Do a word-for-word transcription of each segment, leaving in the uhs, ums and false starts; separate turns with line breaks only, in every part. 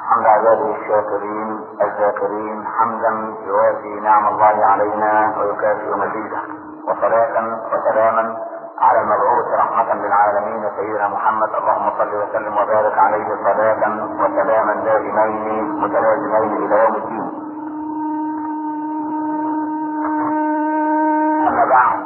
حمد عباده الشاكرين الذاكرين حمدا يوافي نعم الله علينا ويكافئ مزيده، وصلاة وسلاما على المبعوث رحمة للعالمين سيدنا محمد. اللهم صل وسلم وبارك عليه صلاة وسلاما دائمين متلازمين الى يوم الدين. اما بعد،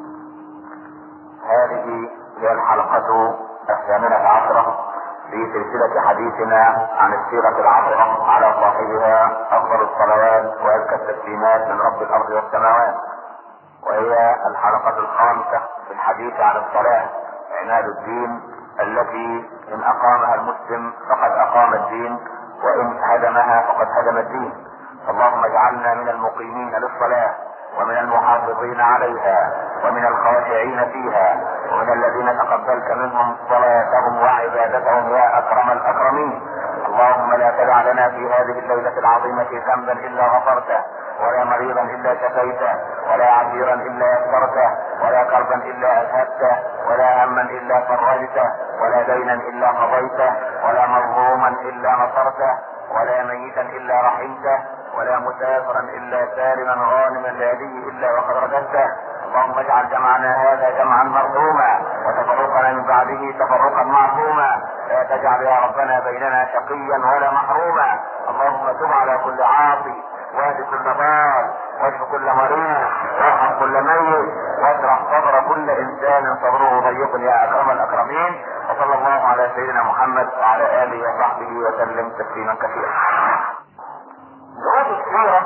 هذه هي الحلقة الثامنة عشرة في سلسلة حديثنا عن السيرة العطرة على صاحبها افضل الصلوات وازكى التسليمات من رب الارض والسماوات، وهي الحلقة الخامسة في الحديث عن الصلاة عناد الدين، التي ان اقامها المسلم فقد اقام الدين، وان هدمها فقد هدم الدين. اللهم اجعلنا من المقيمين للصلاة ومن المحافظين عليها ومن الخاشعين فيها ومن الذين تقبلت منهم صلاتهم وعبادتهم يا اكرم الاكرمين. اللهم لا تدع لنا في هذه الليلة العظيمة ذنبا الا غفرته، ولا مريضا الا شفيته، ولا عسيرا الا يسرته، ولا كربا الا اذهبته، ولا هما الا فرجته، ولا دينا الا قضيته، ولا مظلوما الا نصرته، ولا ميتا الا رحمته، ولا مسافرا الا سالما غانما لهديه الا وقد رددته. اللهم اجعل جمعنا هذا جمعا مرحوما وتفرقنا من بعده تفرقا معصوما، لا تجعل يا ربنا بيننا شقيا ولا محروما. اللهم تب على كل عاصي، واهد كل ضال، واشف كل مريض، وارحم كل ميت، واشرح صدر كل انسان صدره ضيق يا اكرم الاكرمين. وصلى الله على سيدنا محمد وعلى اله وصحبه وسلم تسليما كثيرا. دروس السيرة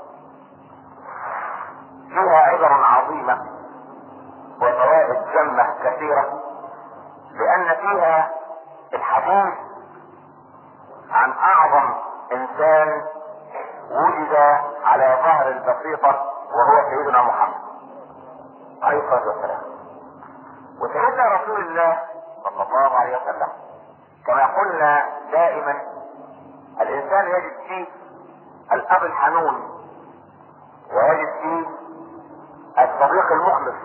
فيها عبر عظيمة وفوائد جمة كثيرة، لان فيها الحديث عن اعظم انسان وجد على ظهر البسيطة وهو سيدنا محمد عليه الصلاة والسلام. وسيدنا رسول الله صلى الله عليه وسلم كما قلنا دائما الانسان يجد فيه الاب الحنون، ويجد فيه الصديق المخلص،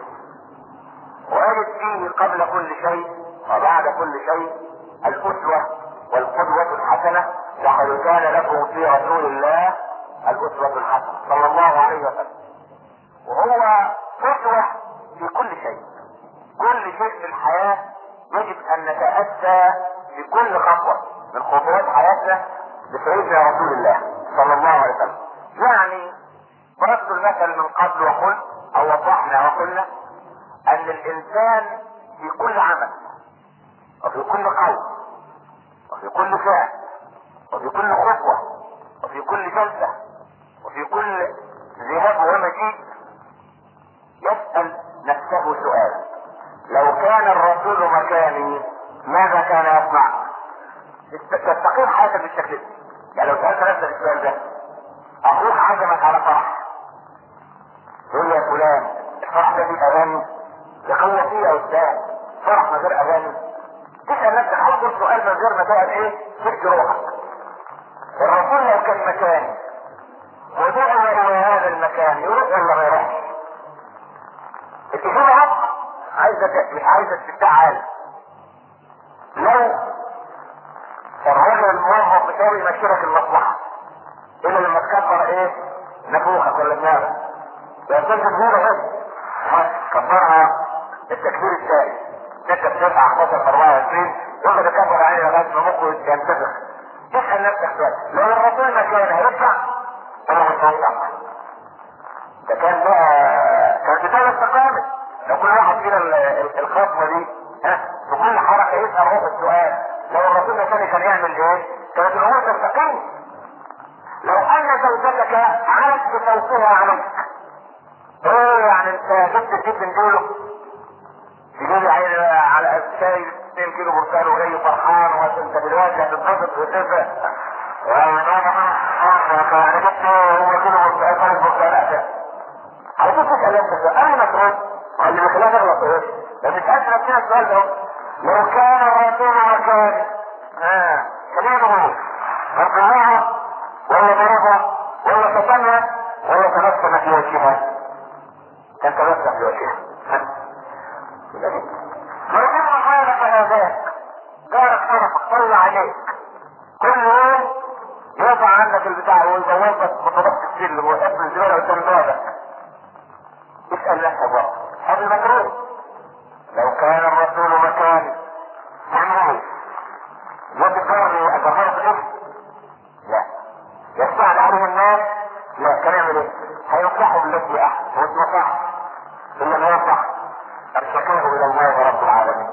ويجد فيه قبل كل شيء وبعد كل شيء الاسوة والقدوة الحسنة. لقد كان لكم في رسول الله الاسوة الحسنة صلى الله عليه وسلم، وهو اسوة في كل شيء. كل شيء في الحياة يجب ان نتأسى في كل خطوة من خطوات حياتنا بسيدنا رسول الله صلى الله عليه وسلم. يعني ضربت المثل من قبل وقلت او وضحنا وقلنا ان الانسان في كل عمل وفي كل قول وفي كل فعل وفي كل خطوة وفي كل جلسة وفي كل ذهاب ومجيء يسأل نفسه سؤال: لو كان الرسول مكاني ماذا كان يصنع؟ تستقيم حياتك بالشكل ده. يعني لو سألت نفسك السؤال ده، اخوك عزمك على فرح، يقول يا فلان الفرح ده فيه اغاني؟ يقول فيه يا استاذ فرح من غير اغاني؟ تسأل نفسك اول سؤال من غير ما تقعد ايه تفكر روحك. الرسول لو كان مكاني ودعا الى هذا المكان يروح ولا ما يروحش؟ التجربة واضحة، عايزة مش عايزة استفتاء عالي. لو الراجل الموظف بتاعه يمشيلك المصلحة الا لما تكبر ايه نفوخك ولا دماغك، يا استاذ تكبيرة بس كبرها التكبير الثاني ستة بتسعة احداشر اربعة وعشرين يقول لك تكبر عليه لغاية ما مخه ينتفخ. تسأل نفسك سؤال: لو الرسول مكان هيدفع ولا مش هيدفع؟ ده كان بقى كانت بداية استقامت. لو كل واحد فينا الخطوة دي ها في كل حركة يسأل روح السؤال لو الرسول مكاني كان يعمل ايه؟ كانت الامور تستقيم. لو ان زوجتك عرفت صوتها عليك، ايه يعني انت جبت الجيب من دوله تجيب على شاي اتنين كيلو برتقال وجاي فرحان وانت دلوقتي هتتبسط وتفرق انا جبت هو كيلو برتقال خالص برتقال على طول تسأل نفسك انا مفروض اللي بخلاف اغلط ايه؟ لو تسألت نفسنا السؤال ده: لو كان الرسول مكاني ها خلينا نقول رفعها ولا ضربها ولا فتنها ولا تبسم في وجهها؟ كان تبسم في وجهها. لو كان غيرك هذاك جارك طرفك طلع عليك كل يوم يرفع عنك البتاع ويبوظك بطريقة السلم ويحط الزبالة قدام بابك. اسأل نفسك بقى هذا المكروه. لو كان الرسول مكاني يعمل يذكرني أجرها في الاسم؟ لا. يستعد عليه الناس؟ لا. كان يعمل ايه؟ هينصحوا بالتي احسن ويتنصح ثم ينصح الشكاه الى الله رب العالمين.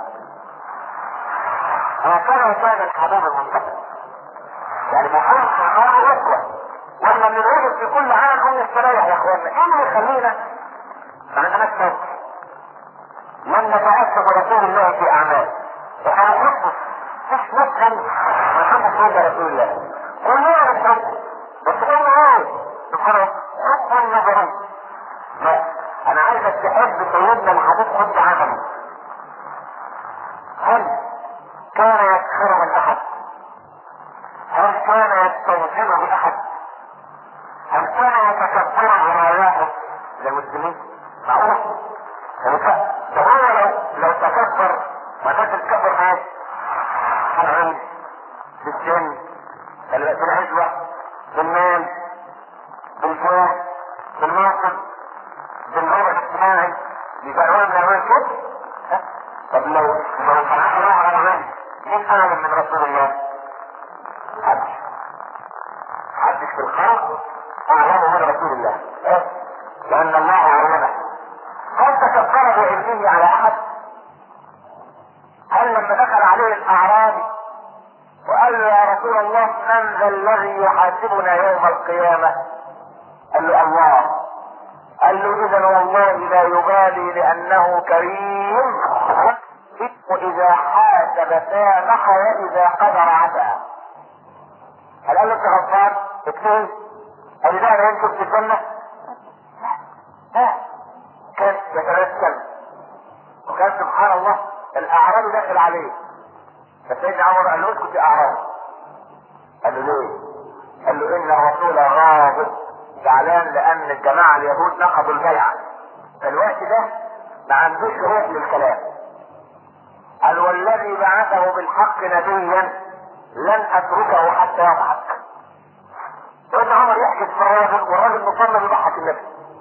هكذا كان الحبيب المنتقم. يعني محمد صلى الله عليه وسلم واحنا بنرغب في كل عام ان نستريح يا اخوانا. ايه اللي يخلينا ما عندناش صبر؟ من نتأسف برسول الله في اعمال احنا نحبه. مش نفهم محمد صلى الله عليه وسلم كلنا بنحبه بس قلنا ايه؟ سبحانه حب النظري. لا انا عايزك تحب سيدنا الحبيب حب عملي. هل كان يسخر من احد؟ هل كان يستوجب باحد؟ هل كان يتكبر على واحد للمسلمين؟ معقول؟ فهو لو لو تكبر ما كانش الكبر ايه؟ العلم بالسن بالعزوة بالمال بالفوق بالمنصب بالوضع الاجتماعي يبقى هو من اعمال كده. طب لو لو فتحنا له على العلم مين اعلم من رسول الله؟ حدش حدش في الخلق اعلم من رسول الله. ايه؟ لان الله علمه. هل تكبر بعلمه على احد؟ هل لما دخل عليه الاعرابي وقال له يا رسول الله من ذا الذي يحاسبنا يوم القيامة؟ قال له الله. قال له اذا والله لا يبالي لانه كريم واذا حاسب سامح واذا قدر عفا. هل قال له انت غلطان؟ اكتب قال ده انا يمكن في الجنة؟ لا. كان يترسل وكان سبحان الله الاعرابي داخل عليه فسيدنا عمر قال له اسكت يا اعرابي. قال له ليه؟ قال له ان الرسول غاضب زعلان لان الجماعه اليهود نقضوا البيعه فالوقت ده ما عندوش روح للكلام. قال والذي بعثه بالحق نبيا لن اتركه حتى يضحك. سيدنا عمر يحكي في الراجل والراجل مصمم يضحك النبي.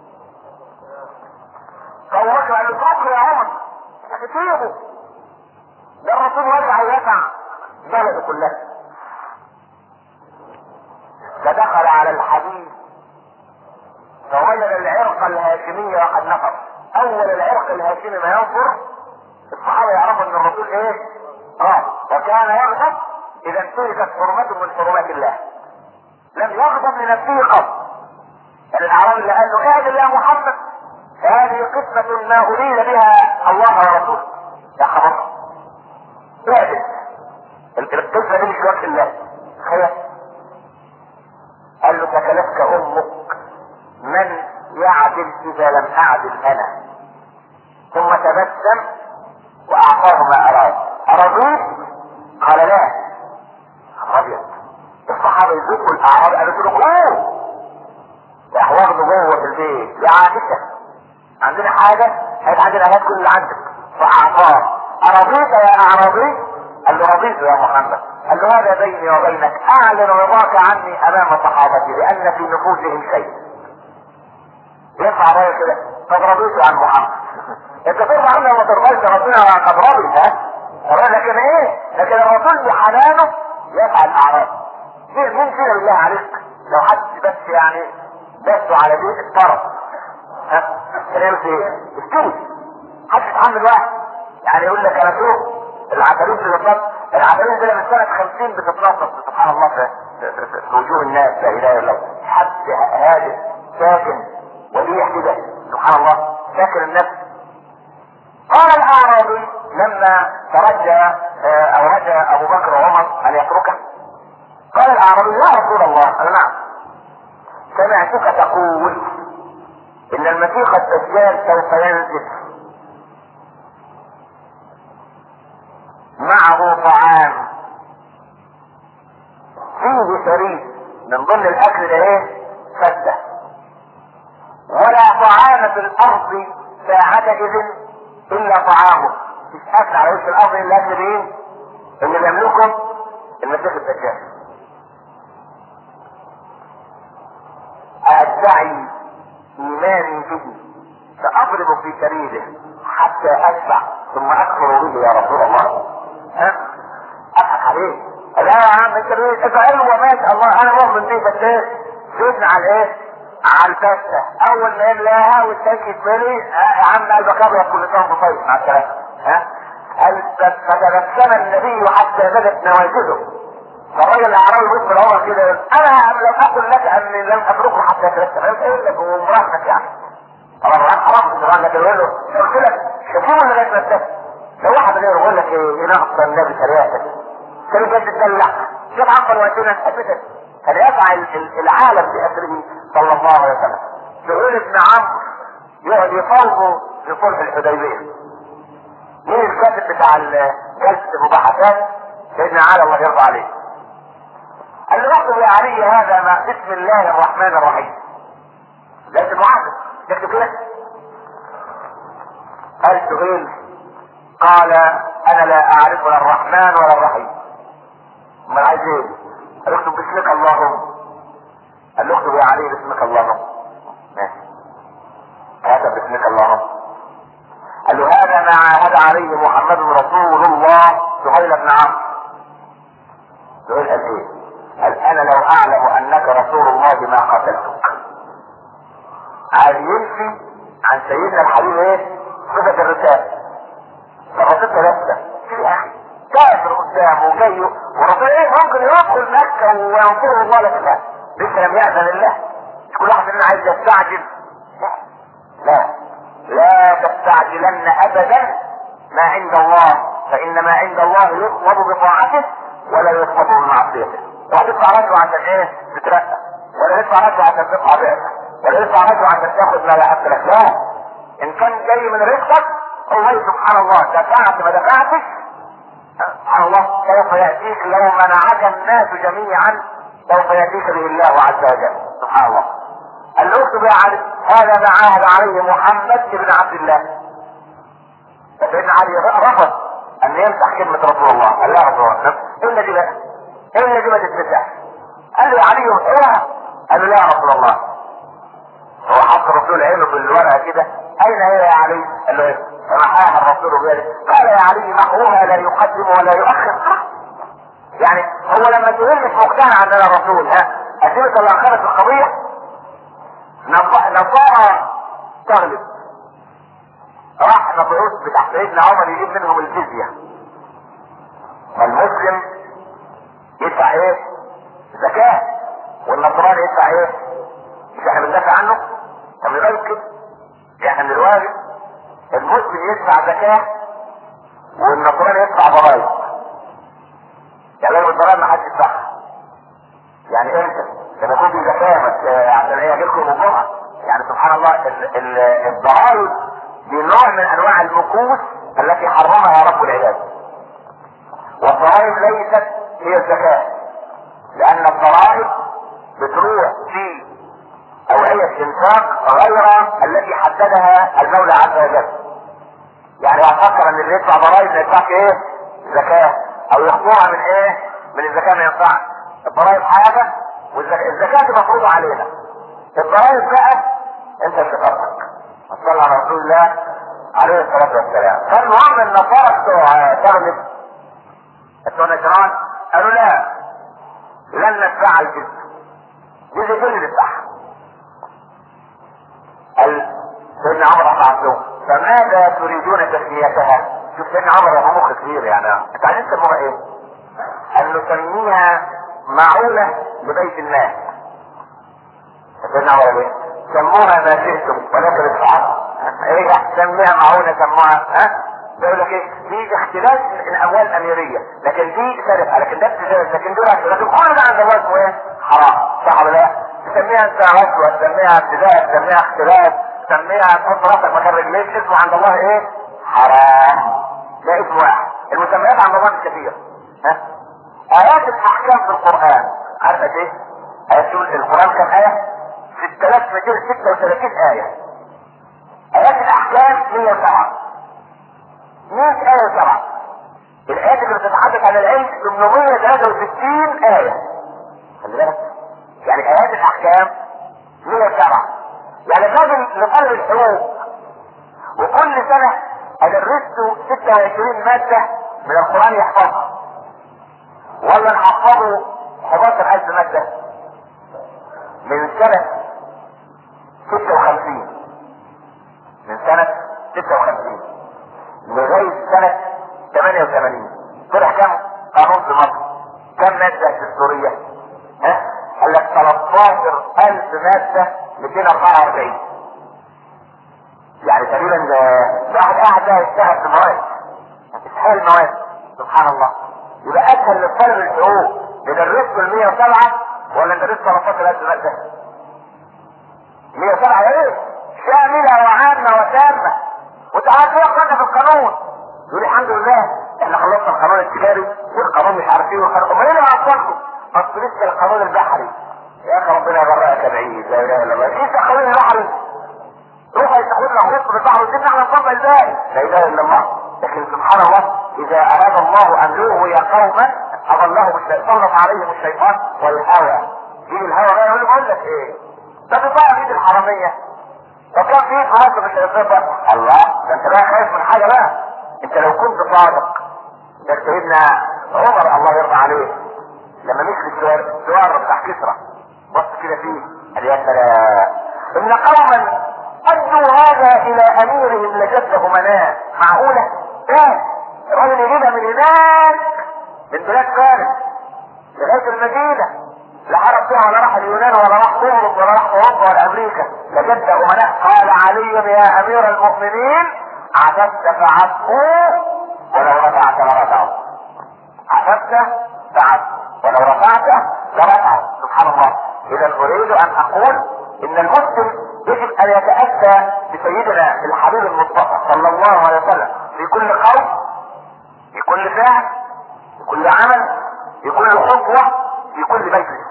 فابو بكر قال له اتركه يا عمر سيبه ده الرسول وضع يدفع بلده كلها. فدخل على الحديث فوجد العرق الهاشمي وقد نفر. اول العرق الهاشمي ما ينفر الصحابه يعرفوا ان الرسول ايه؟ اه وكان يغضب اذا انتهكت حرمته من حرمات الله. لم يغضب لنفسه قط. يعني الاعرابي اللي قال له اعدل يا محمد هذه قسمه ما اريد بها الله ورسوله. يا خبر اعدل القسمه دي مش وجه الله. خير قال له ثكلتك امك من يعدل اذا لم اعدل انا. ثم تبسم واعطاه ما اراد. ارضيت؟ قال لا. ابيض. الصحابه يذوقوا الاعراب قالوا له اوه راح واخده جوه في البيت يا عائشه عندنا حاجه هيتعدل عليك كل اللي عندك. فاعطاه. ارضيت يا اعرابي؟ قال له رضيت يا محمد. قال له هذا بيني وبينك اعلن رضاك عني امام صحابتي لان في نفوسهم شيء. ينفع رايه كده؟ قد رضيت عن محمد. انت ترضى عنه وما ترضاش ربنا قد رضي ها؟ لكن ايه؟ لكن الرسول بحنانه يفعل اعراض. مين فينا بالله عليك لو حد بس يعني بس على بيت الطرف ها؟ كلام في ايه؟ استوي. حد يتحمل واحد يعني يقول لك انا فوق العفاريت اللي بتطلع العفاريت دي من سنة خمسين بتتنطط سبحان الله في, في, في, في وجوه الناس لا اله الا الله. حد هادئ ساكن وليح كده سبحان الله ساكن النفس. قال الاعرابي لما ترجى او رجى ابو بكر وعمر ان يتركه قال الاعرابي يا رسول الله قال نعم سمعتك تقول ان المسيح الدجال سوف ينزل معه طعام فيه شريك من ضمن الاكل ده ايه؟ فته ولا طعام في الارض ساعتئذ الا طعامه. مش اكل على وش الارض الا اكل مين؟ اللي بيملكه المسيح الدجال. في سبيله حتى اشبع ثم اكفر به يا رسول الله؟ ها؟ اضحك عليه. لا يا عم انت افعله وما شاء الله انا مؤمن بيه، بس ايه؟ زدنا على ايه؟ على الفتة. اول ما يملاها والتانك يتملي يا عم قلبك ابيض كل سنه وانت طيب مع السلامه. ها؟ فتبسم النبي حتى بدت نواجذه. فالراجل الاعرابي بص لعمر كده يقول انا لم اقل لك اني لم اتركه حتى يتبسم. انت ايه لك ومراهنك يعني؟ طبعا حرام طبعا، لكن يقول له قلت لك شوفوا اللي لازم نتبسم. لو واحد غيره يقول لك ايه ينقص النبي ثلاثه كان جاي تدلع شوف عقل وقتنا ابدا. كان يسعى العالم باسره صلى الله عليه وسلم. سهيل بن عمرو يقعد يفاوضه في صلح الحديبيه. مين الكاتب بتاع جلسه المباحثات؟ سيدنا علي الله يرضى عليه. قال له اكتب يا علي هذا ما بسم الله الرحمن الرحيم. لازم المعاهد تكتب كده. قال سهيل قال انا لا اعرف لا الرحمن ولا الرحيم. امال عايز ايه؟ قال اكتب باسمك اللهم. قال له اكتب يا علي باسمك اللهم. ماشي كتب باسمك اللهم. قال له هذا ما عاهد عليه محمد رسول الله سهيل بن عمرو. سهيل قال ايه؟ قال انا لو اعلم انك رسول الله ما قتلتك. عايز ينفي عن سيدنا الحبيب ايه؟ صفة الرسالة. فالرسول ثلاثة في اخي كافر قدامه جاي ورسول ايه ممكن يدخل مكة وينصره الله لك لا. لسه لم يأذن الله. مش كل واحد مننا عايز يستعجل. لا لا تستعجلن ابدا ما عند الله، فان ما عند الله يطلب بطاعته ولا يطلب بمعصيته. وهتدفع رجل عشان ايه؟ تترقى، ولا تدفع رجل عشان تقطع بيئتك، ولا تدفع رجل عشان تاخد ما لا حق لك. لا، ان كان جاي من رزقك الله سبحان الله دفعت ما دفعتش سبحان الله سوف ياتيك لو منعك الناس جميعا سوف ياتيك به الله عز وجل. سبحان الله. قال له اكتب يا علي هذا ما عاهد عليه محمد بن عبد الله. فسيدنا علي رفض ان يمسح كلمه رسول الله. قال لا رسول الله الا دي بقى الا دي ما تتمسح. قال له يا علي امسحوها. قال له لا يا رسول الله. هو حط الرسول عينه في الورقه كده اين هي يا علي؟ قال له ايه؟ فمحاها الرسول بيده. قال يا علي محوها لا يقدم ولا يؤخر. يعني هو لما تقول مش مقتنع ان انا رسول ها اسيبك ولا اخرت القضيه؟ نصارى تغلب. راح مبعوث بتاع سيدنا عمر يجيب منهم الجزيه. فالمسلم يدفع ايه؟ زكاه، والنصراني يدفع ايه؟ مش احنا بندافع عنه؟ طب يبقى كده يعني من الواجب المسلم يدفع زكاه والنصراني يدفع ضرائب. يعني لو الضرائب ما حدش يدفعها. يعني امتى؟ لما يكون في زكاه عشان هي يجيلكم الجمعه. يعني سبحان الله الضرائب دي نوع من انواع المكوس التي حرمها رب العباد. والضرائب ليست هي الزكاه، لان الضرائب بتروح في اوعية انفاق غير التي حددها المولى عز وجل. يعني افكر ان اللي يدفع ضرائب ما يدفعش ايه؟ زكاه، او يخطوها من ايه؟ من الزكاه ما ينفعش. الضرائب حاجه والزكاه مفروضه علينا. الضرائب بقى انت شطارتك. صلى على رسول الله عليه الصلاه والسلام. فالمهم النصارى بتوع تغلب بتوع نجران قالوا لا لن ندفع الجزيه. جزيه كل اللي ندفعها. قال سيدنا عمر رفع عبده فماذا تريدون تسميتها؟ شوف سيدنا عمر هو مخ كبير يعني انت عايزين تسموها ايه؟ ان نسميها معونة لبيت الناس. سيدنا عمر ايه؟ سموها ما شئتم ولكن ادفعوا. ايه سميها معونة سموها ها؟ بيقول لك ايه؟ دي اختلاس الاموال الاميرية، لكن دي سرقة، لكن ده ابتزاز، لكن دي رشوة، لكن كل ده عند الله اسمه ايه؟ حرام. صح ولا لا؟ تسميها انت رشوة، تسميها ابتزاز، تسميها اختلاس، تسميها تحط راسك مكان رجليك، اسمه عند الله ايه؟ حرام. ده اسم واحد. المسميات عند الله كثير. ها؟ آيات الأحكام في القرآن عارفة ايه؟ آيات القرآن كم آية؟ ستة آلاف ومئتين وستة وثلاثين آية. آيات الأحكام مئة وسبعة. مئة آية وسبعة. الآيات اللي بتتحدث عن العلم ثمانمئة وثلاثة وستين آية. خلي بالك. يعني آيات الأحكام مئة وسبعة. يعني الراجل لقلب الحروب سنة ادرسته ستة وعشرين مادة من القرآن يحفظها، ولا نحفظه حداشر ألف مادة من سنة ستة وخمسين، من سنة ستة وخمسين لغاية سنة ثمانية وثمانين طلع كم قانون في مصر؟ كم مادة دستورية؟ ها؟ قال لك ثلاثة عشر ألف مادة مئتين وأربعة وأربعين. يعني تقريبا واحد قاعد ده يشتغل في مواد، استحال المواد. سبحان الله. يبقى اسهل للطالب الحقوق ندرسه ال مئة وسبعة ولا ندرسه ثلاثة عشر ألف مادة؟ مئة وسبعة ايه؟ شاملة وعامة وتامة. وتعالى ايه قلنا في القانون؟ يقول الحمد لله احنا خلصنا القانون التجاري والقانون مش عارف ايه والقانون، امال ايه اللي عطلكم؟ اصل لسه القانون البحري. يا اخي ربنا يبرئك بعيد، لا اله الا الله. لسه القانون البحري روح يتاخدنا غصب في البحر وسيبنا احنا نطبق ازاي؟ لا اله الا الله. لكن سبحان الله اذا اراد الله ان يغوي قوما اضله الشيطان، سلط عليهم الشيطان والهوى. يجي الهوى بقى يقول بقول لك ايه؟ ده بيطلع ايد الحراميه. طب كان في في مصر مش هيصيبها؟ الله، ده انت بقى خايف من حاجه بقى. انت لو كنت صادق، ده سيدنا عمر الله يرضى عليه لما مسك السوار بتاع كسرى بص كده فيه قال يا سلام ان قوما ادوا هذا الى اميرهم لجده مناه. معقوله؟ ايه الراجل يجيبها من هناك من بلاد فارس لغايه المدينه، لا عرف فيها ولا راح اليونان ولا راح قبرص ولا راح اوروبا ولا امريكا، لجده امناء. قال علي يا امير المؤمنين عبدت فعبده ولو رفعت لرفعه. عبدت فعبده ولو رفعت لرفعه. سبحان الله. اذا اريد ان اقول ان المسلم يجب ان يتأتى بسيدنا الحبيب المصطفى صلى الله عليه وسلم في كل قول، في كل فعل، في كل عمل، في كل خطوة، في كل مجلس.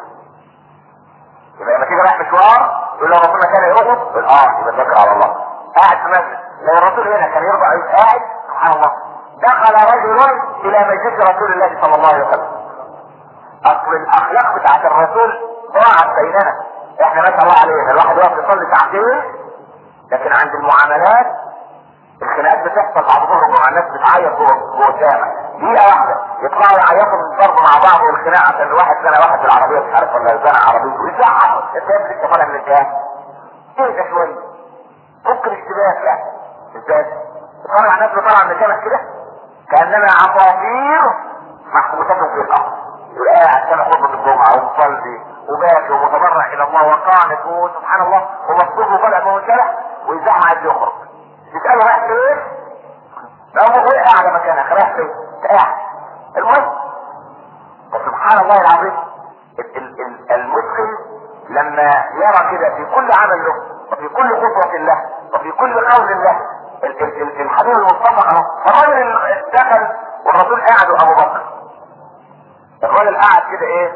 يبقى لما تيجي رايح مشوار يقول له ربنا كان يرقص، يقول اه يبقى ذكر على الله. قاعد في مسجد لو الرسول هنا كان يرضى يبقى قاعد. سبحان الله. دخل رجل الى مجلس رسول الله صلى الله عليه وسلم. اصل الاخلاق بتاعت الرسول ضاعت بيننا. احنا ما شاء الله علينا الواحد واقف يصلي ساعتين، لكن عند المعاملات الخناقات بتحصل بعد ظهر مع الناس بتعيط جوه الجامع دقيقه واحده يطلعوا يعيطوا من الضرب مع بعض والخناقه عشان واحد زنى واحد في العربيه مش عارف ولا زنى عربيته ويزعق. انت لسه طالع من الجامع ايه ده شويه ممكن اشتباك يعني ازاي؟ طالع الناس طالعه من الجامع كده كاننا عصافير محبوسات في القبر. يقول قاعد سامع خطبه الجمعه ومصلي وباكي ومتضرع الى الله وقانت وسبحان الله ومكتوب وطلع من الشارع ويزعق عايز يخرج. تساله رايح فين؟ لو هو قاعد مكانك رايح فين؟ قاعد. المهم سبحان الله العظيم المسلم لما يرى كده في كل عمل له وفي كل خطوة له وفي كل قول له الحبيب المصطفى اهو. الراجل دخل والرسول قاعد وابو بكر. الراجل قاعد كده ايه؟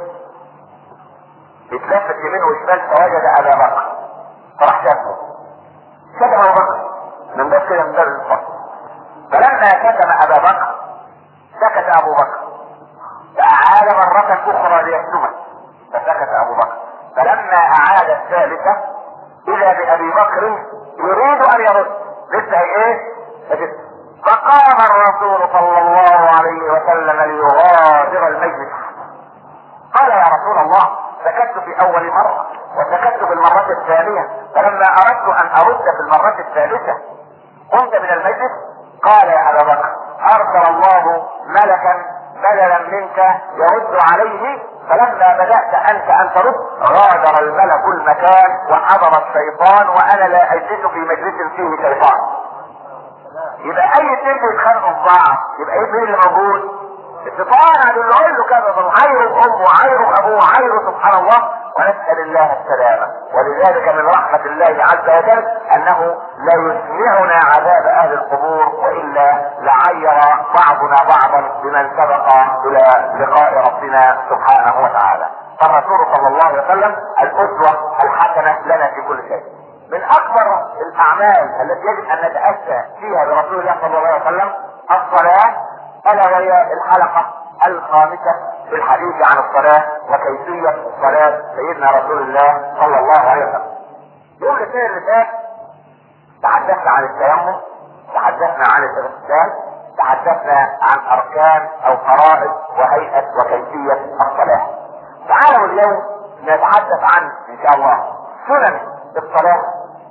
يتلفت يمين وشمال فوجد ابا بكر فراح شافه. شتم ابو بكر من باب كده من باب الفصل. فلما شتم ابا بكر سكت ابو بكر فاعاد مرة اخرى ليشتمه فسكت ابو بكر. فلما اعاد الثالثة اذا بابي بكر يريد ان يرد لسه ايه؟ فقام الرسول صلى الله عليه وسلم ليغادر المجلس. قال يا رسول الله سكت في اول مرة وسكت في المرة الثانية فلما اردت ان ارد في المرة الثالثة قمت من المجلس. قال يا ابا بكر ارسل الله ملكا بدلا منك يرد عليه فلما بدأت انت ان ترد غادر الملك المكان وحضر الشيطان وانا لا اجلس في مجلس فيه شيطان. يبقى اي اثنين بيتخانقوا في بعض يبقى ايه مين اللي موجود؟ الشيطان قاعد يقول له كذا عايره امه عايره ابوه عايره سبحان الله. ونسأل الله السلامة. ولذلك من رحمة الله عز وجل انه لا يسمعنا عذاب اهل القبور والا لعير بعضنا بعضا بمن سبق الى لقاء ربنا سبحانه وتعالى. فالرسول صلى الله عليه وسلم الاسوة الحسنة لنا في كل شيء. من اكبر الاعمال التي يجب ان نتأسى فيها برسول الله صلى الله عليه وسلم الصلاة، الا وهي الحلقة الخامسة في الحديث عن الصلاة وكيفية صلاة سيدنا رسول الله صلى الله عليه وسلم. يوم الاثنين اللي فات تحدثت عن التيمم تحدثنا عن الاغتسال، تحدثنا عن اركان او فرائض وهيئة وكيفية الصلاة. تعالوا اليوم نتحدث عن ان شاء الله سنن الصلاة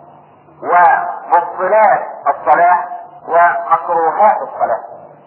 ومبطلات الصلاة ومكروهات الصلاة.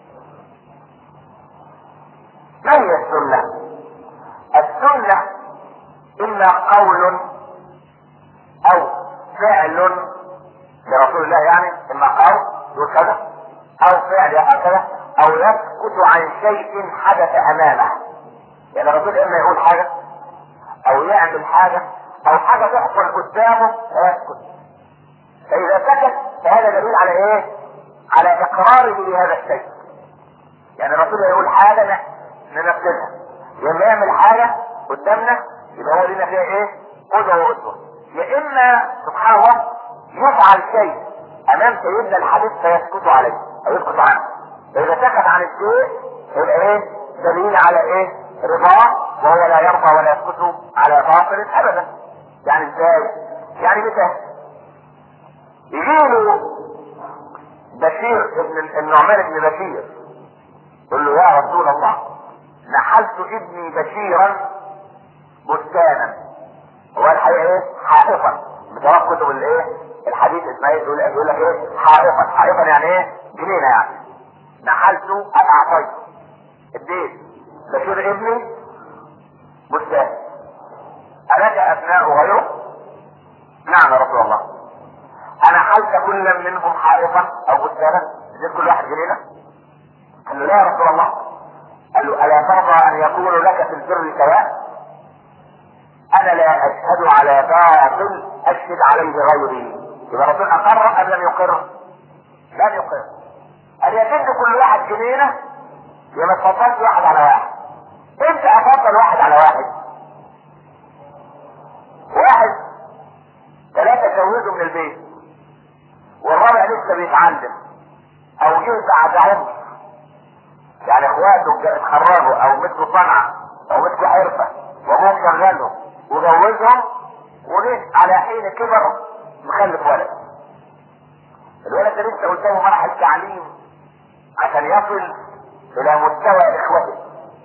ما هي السنة؟ السنة اما قول او فعل لرسول الله، يعني اما قول يقول كذا او فعل هكذا، او يسكت عن شيء حدث امامه. يعني الرسول اما يقول حاجة او يعمل حاجة او حاجة تحصل قدامه فيسكت، فاذا سكت فهذا دليل على ايه؟ على اقراره بهذا الشيء. يعني الرسول يقول حاجة ننفذها، لما يعمل حاجة قدامنا يبقى هو لنا فيها ايه؟ قدوة واسوة. يا اما سبحان الله يفعل شيء امام سيدنا الحبيب فيسكت عليه او يسكت عنه، فاذا سكت عن الشيء يبقى ايه؟ دليل على ايه؟ رضاه، وهو لا يرضى ولا يسكت على باطل ابدا. يعني ازاي؟ يعني مثال يجيله بشير ابن النعمان بن بشير يقول له يا رسول الله نحلت ابني بشيرا بستانا، هو الحقيقة ايه؟ حائطا، بتوقف كتب الايه؟ الحديث اسمها ايه؟ يقول لك ايه؟ حائطا. حائطا يعني ايه؟ جنينة يعني. نحلت انا اعطيت اديت بشير ابني بستان، ألك أبناء غيره؟ نعم يا رسول الله. أنا حلت كل منهم حائطا أو بستانا؟ اديت كل واحد جنينة؟ قال له لا يا رسول الله. قال له ألا ترضى أن يكون لك في البر سواء؟ أنا لا أشهد على باطل أشهد عليه غيري. يبقى الرسول أقر أم لم يقر؟ لم يقر. أن يجد كل واحد جنينة يبقى تفضلت واحد على واحد. انت افضل واحد على واحد. واحد ثلاثة جوزوا من البيت والرابع لسه بيتعلم او جه بعد عمر، يعني اخواته اتخرجوا او مسكوا صنعة او مسكوا حرفة وابوهم شغلهم وجوزهم، وجه على حين كبر مخلف ولد. الولد ده لسه قدامه مرحلة تعليم عشان يصل الى مستوى اخوته،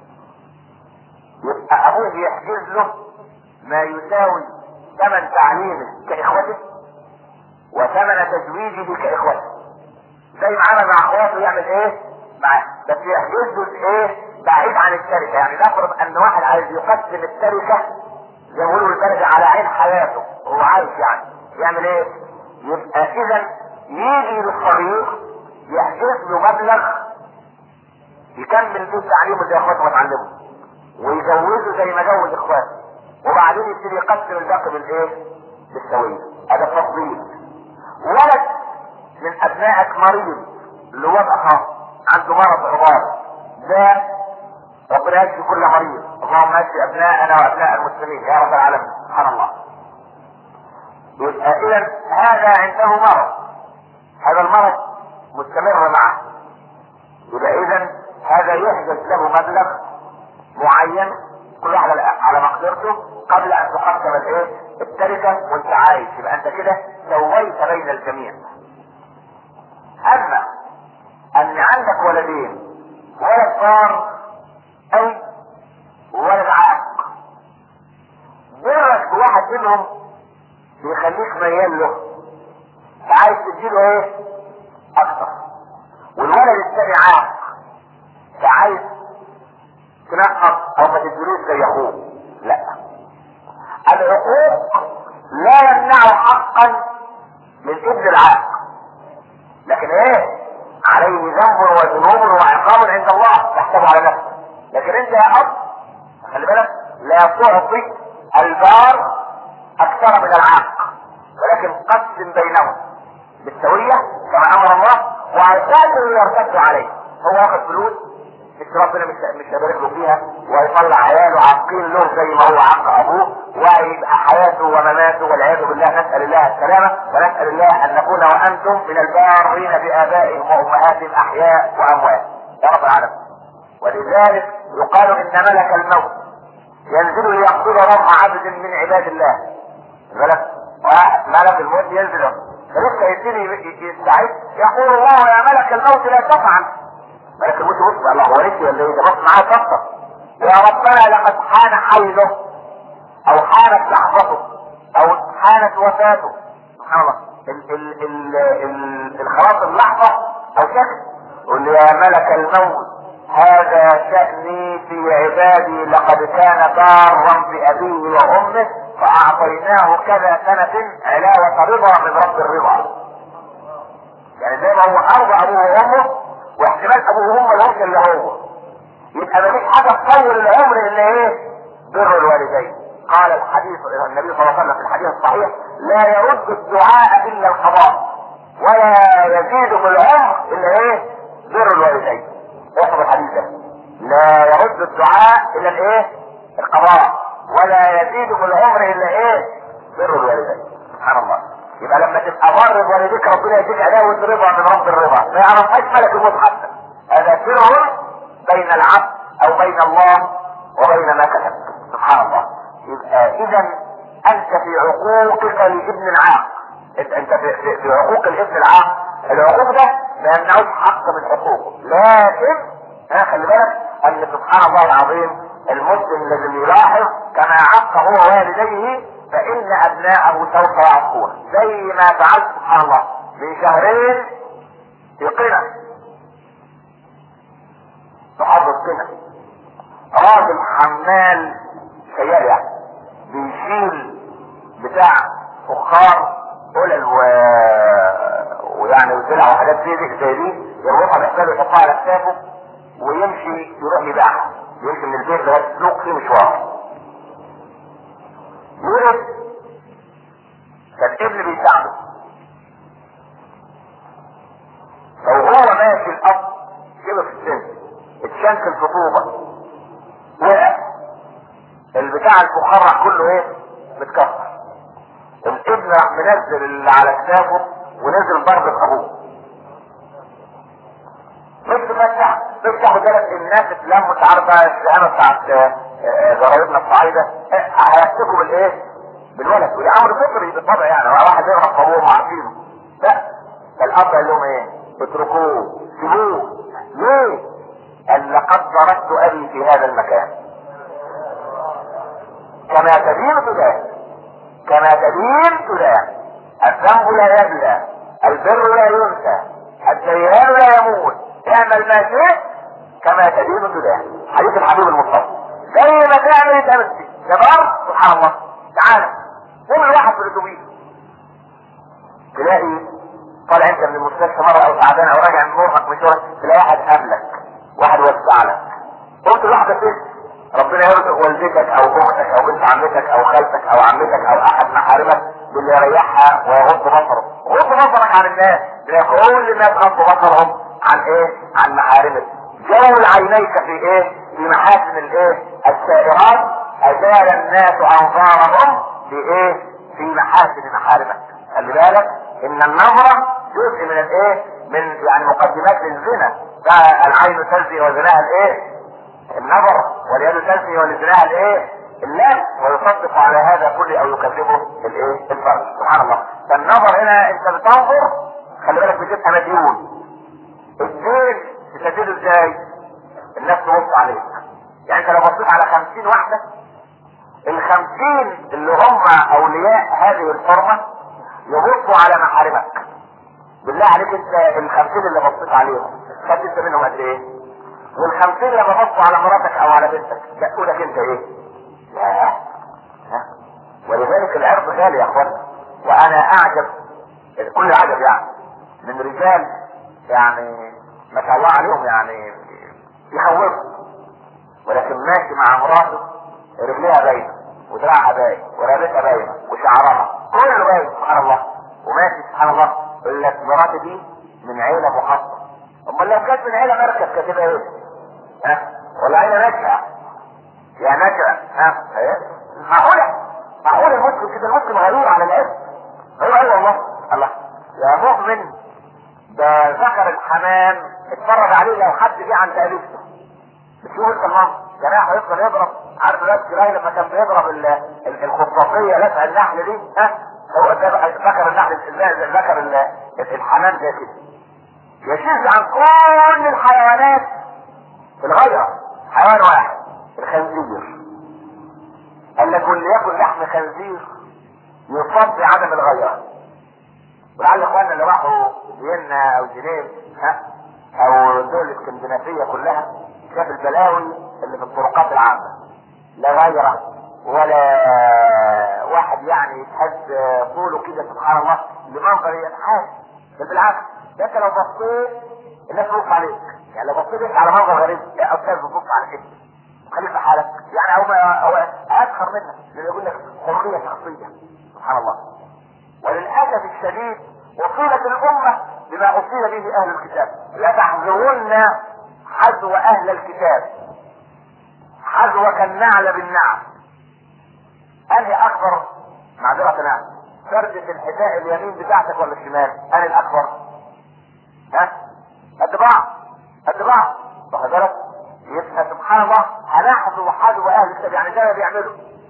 يبقى ابوه يحجز له ما يساوي ثمن تعليمه كاخوته وثمن تزويجه كاخوته، زي ما عمل مع اخواته يعمل ايه معاه، بس يحجز له ايه بعيد عن التركه. يعني نفرض ان واحد عايز يقدم التركه زي ما بيقولوا البلد على عين حياته هو عايش، يعني يعمل ايه؟ يبقى اذا يجي للصغير يحجز له مبلغ يكمل بيه تعليمه زي اخواته ما اتعلموا، ويجوزه زي ما جوز اخواته، وبعدين يبتدي يقسم الباقي بالايه؟ بالسويه. هذا تفضيل. ولد من ابنائك مريض اللي وضعها عنده مرض عباره ده ربنا يشفي كل مريض، اللهم اشفي ابناءنا وابناء المسلمين يا رب العالمين، سبحان الله. يبقى اذا هذا عنده مرض، هذا المرض مستمر معه، يبقى اذا هذا يحدث له مبلغ معين كل واحد على مقدرته قبل ان تقدم الايه؟ التركه وانت عايش، يبقى انت كده سويت بين الجميع. اما ان عندك ولدين، ولد صار اي وولد عاق، برك بواحد منهم بيخليك ميال له فعايز تديله ايه؟ اكتر، والولد الثاني عاق فعايز تنقص او ما تديلوش زي اخوه. لا، العقوق لا يمنع حقا من ابن العاق، لكن ايه؟ عليه ذنب وذنوب وعقاب عند الله يحسبه على نفسه. لكن انت يا اب خلي بالك لا تعطي البار اكثر من العاق، ولكن قسم بينهم بالسوية كما امر الله، وعقابه يرتد عليه. هو واخد فلوس مش ربنا مش مش هيبارك له فيها ويطلع عياله عاقين له زي ما هو عاق ابوه، ويبقى حياته ومماته والعياذ بالله. نسال الله السلامه ونسال الله ان نكون وانتم من البارين بابائهم وامهاتهم احياء واموات يا رب العالمين. ولذلك يقال ان ملك الموت ينزل ليقتل روح عبد من عباد الله، بالك ملك الموت ينزل فلسه يبتدي يستعد، يقول الله يا ملك الموت لا تفعل. ملك الموت يبص الله هو نسي ولا ايه؟ ده بص معاه خطه، يا ربنا لقد حان حيله او حانت لحظته او حانت وفاته. سبحان الله، ال ال ال ال الخلاص اللحظه او شكل. يقول لي يا ملك الموت هذا شأني في عبادي، لقد كان بارا بأبيه وأمه فأعطيناه كذا سنة علاوة رضا من رب الرضا. يعني زي ما هو أرضى أبوه وأمه، واحتمال أبوه وأمه الوقت اللي هو يبقى مفيش حاجة تطول العمر إلا إيه؟ بر الوالدين. قال الحديث النبي صلى الله عليه وسلم في الحديث الصحيح: لا يرد الدعاء إلا القضاء، ولا يزيد في العمر إلا إيه؟ بر الوالدين. احفظ الحديث ده، لا يرد الدعاء الا الايه؟ القضاء، ولا يزيد في العمر الا ايه؟ بر الوالدين. سبحان الله. يبقى لما تبقى بر بوالديك ربنا يديك علاوه رضا من رب الرضا، ما يعرفهاش ملك الموت حتى. هذا سر بين العبد او بين الله وبين ما كتب. سبحان الله. يبقى اذا انت في عقوقك لابن العاق، انت في, في, في عقوق الابن العاق، العقوق ده ما يمنعوش حق من حقوقه، لكن ها خلي بالك ان سبحان الله العظيم المسلم لازم يلاحظ كما عق هو والديه فان ابناءه سوف يعقون. زي ما فعلت سبحان الله من شهرين في قنا، محافظ قنا، راجل حمال سيارة بيشيل بتاع فخار قلل و... ويعني وسلع وحاجات زي دي زي دي يروح بحسابه يحطها على كتافه ويمشي يروح يبيعها، يمشي من البيت لغايه السوق في مشوار. يولد كان ابن بيساعده، فوهو ماشي الاب كده في السن اتشنكل في طوبه، وقع البتاع الفخار كله ايه؟ متكسر. الابن راح منزل اللي على كتافه ونزل ضرب ابوه. مش تفتح تفتح بالك الناس اتلموا، انت عارف بقى الشهامه بتاعت جرايدنا الصعيده هيمسكوا بالايه؟ بالولد، ودي امر فطري بالطبع، يعني واحد يضرب ابوه وعارفينه. لا، فالاب قال لهم ايه؟ اتركوه سيبوه. ليه؟ قال لقد ضربت ابي في هذا المكان كما تدين تدان، كما تدين تدان. الذنب لا يبلى، البر لا ينسى، الديان لا يموت، اعمل ما شئت كما تدين تدان. حديث الحبيب المصطفى. زي ما تعمل تمسك جبار. سبحان الله. تعالى قوم الواحد في الاتوبيس تلاقي طالع انت من المستشفى مره او تعبان او راجع من مرهق مشوار، تلاقي واحد قابلك، واحد وسع لك. قلت لواحده فين؟ ربنا يرزق والدتك او اختك او بنت عمتك او خالتك او عمتك او احد محارمك باللي يريحها ويغض بصره. غض بصرك عن الناس، لان كل الناس غض بصرهم عن ايه؟ عن محارمك. جول عينيك في ايه؟ في محاسن الايه؟ السائرات. ازال الناس انظارهم في ايه؟ في محاسن محارمك. خلي بالك ان النظرة جزء من الايه؟ من يعني مقدمات للزنا. فالعين تزني وزناها الايه؟ النظر، واليد تزني ولزناها الايه؟ اللام، ويصدق على هذا كله او يكذبه الايه؟ الفرد. سبحان الله. فالنظر هنا انت بتنظر خلي بالك بتبقى مديون. الدين تسدده ازاي؟ الناس تبص عليك. يعني انت لو بصيت على خمسين واحدة، الخمسين اللي هم اولياء هذه الحرمة يبصوا على محارمك. بالله عليك انت الخمسين اللي بصيت عليهم خدت انت منهم قد ايه؟ والخمسين اللي بصوا على مراتك او على بنتك تقول لك انت ايه؟ لا ها. ولذلك العرض غالي يا اخوانا. وانا اعجب كل عجب يعني من رجال يعني ما شاء الله عليهم يعني يخوفوا، ولكن ماشي مع مراته رجليها باينه ودراعها باين ورقبتها باينه وشعرها كله باين سبحان الله، وماشي سبحان الله يقول لك مراتي دي من عيله محافظه. امال لو كانت من عيله مركز كانت تبقى ايه؟ ها؟ ولا عيله ناجحه؟ يا ناجحه ها؟ معقوله؟ معقوله المسلم كده؟ المسلم غريب على الاسم. ايوه ايوه والله. الله يا مؤمن، ده ذكر الحمام اتفرج عليه لو حد جه عن تأليفته. بتشوف انت المنظر جناحه يفضل يضرب. عارف دلوقتي جراي لما كان بيضرب ال ال الخصوصيه لسع النحل دي، ها هو ده ذكر النحل، ذكر الحمام زي كده يشذ عن كل الحيوانات في الغيرة حيوان واحد، الخنزير. قال لك واللي ياكل لحم خنزير يصاب بعدم الغيرة. ولعل اخواننا اللي راحوا فيينا او جنيف ها او دول الاسكندنافيه كلها شاف البلاوي اللي في الطرقات العامه، لا غيرة ولا واحد يعني يتهز طوله كده سبحان الله لمنظر يتحاس، بل بالعكس ده انت لو بصيت الناس تبص عليك، يعني لو بصيت على منظر غريب يا استاذ بتبص على كده خليك في حالك يعني، او او اكثر منك لانه يقول لك حريه شخصيه سبحان الله. وللاسف الشديد وصيلة الامه بما اصيب به اهل الكتاب، لا تحذرن حذو اهل الكتاب حذو كالنعل بالنعل. انهي اكبر معذرة نعم فردة الحذاء اليمين بتاعتك ولا الشمال؟ انهي الاكبر؟ ها قد بعض قد بعض واخد بالك؟ يبقى سبحان الله هنحذو حذو اهل الكتاب، يعني ده بيعملوا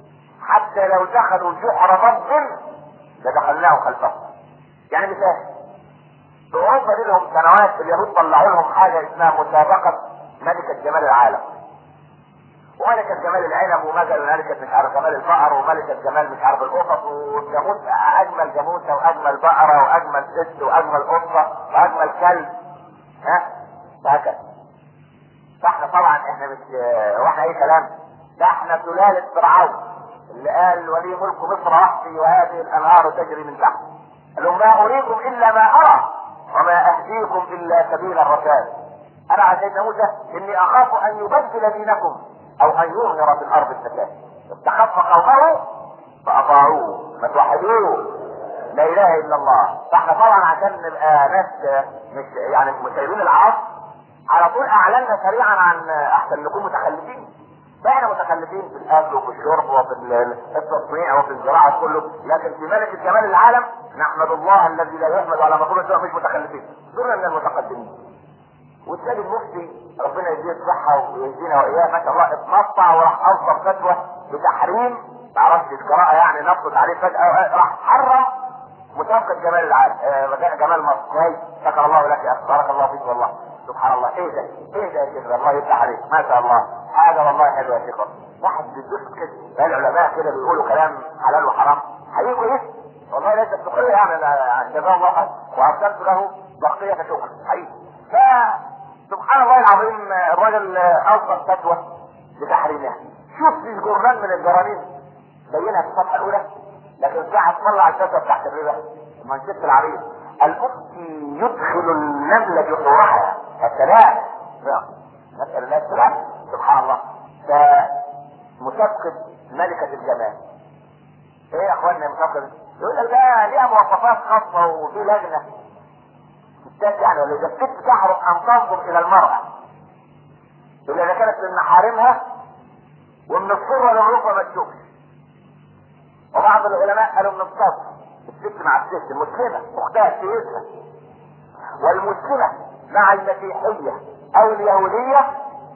حتى لو دخلوا جحر ضب لدخلناهم خلفهم. يعني مثال في اوروبا دي لهم سنوات اليهود طلعوا لهم حاجه اسمها مسابقه ملكه جمال العالم، وملكه جمال العنب وملكه مش عارف جمال البقر وملكه جمال مش عارف القطط والجاموس، اجمل جاموسه واجمل بقره واجمل ست واجمل قطه واجمل كلب ها وهكذا. فاحنا طبعا احنا مش واحنا اي كلام، ده احنا سلاله فرعون اللي قال ولي ملك مصر وحدي وهذه الانهار تجري من تحت. قال لهم ما اريكم الا ما ارى وما اهديكم الا سبيل الرشاد. انا على سيدنا موسى اني اخاف ان يبدل دينكم او ان يظهر في الارض الفساد. استخف قومه فاطاعوه ما توحدوه لا اله الا الله. فاحنا طبعا عشان نبقى ناس مش يعني مسيرين العصر على طول اعلنا سريعا عن احسن نكون متخلفين. فاحنا متخلفين في الاكل وفي الشرب وفي التصنيع وفي الزراعه كله، لكن في ملكه جمال العالم نحمد الله الذي لا يحمد على مقولة سواء مش متخلفين، صرنا من المتقدمين. والسيد المفتي ربنا يجزيه الصحه ويجزينا واياه ما شاء الله اتنطع وراح اوصل فتوى بتحريم معرفش القراءه يعني نطت عليه فجاه راح حرم مسابقه جمال العالم آه جمال مصر. كويس شكر الله لك يا اخي بارك الله فيك والله سبحان الله. ايه ده ايه ده يا شيخ الله يفتح عليك ما شاء الله هذا والله حلو يا شيخ. واحد بيدرس كده العلماء كده بيقولوا كلام حلال وحرام هيجوا ايه والله ليس بتقرية يعني جزاه الله خير وارسلت له بقيه شكر حقيقي. فسبحان الله العظيم الراجل اصدر فتوى بتحريمها. شوف في جرنان من الجرانين بينها في الصفحه الاولى، لكن ساعه تطلع الفتوى بتاعت الربا المنشط العريض المفتي يدخل النمله جحورها. السلام نسال الله السلام سبحان الله. فمسابقه ملكه الجمال ايه يا اخوانا مسابقه يقول لك ده ليها مواصفات خاصه وفي لجنه ستات يعني ولا اذا الست تحرم ان تنظر الى المراه الا اذا كانت من محارمها ومن الصره للركبه ما تشوفش. وبعض العلماء قالوا من الصدر الست مع الست المسلمه اختها سيدها، والمسلمه مع المسيحيه او اليهوديه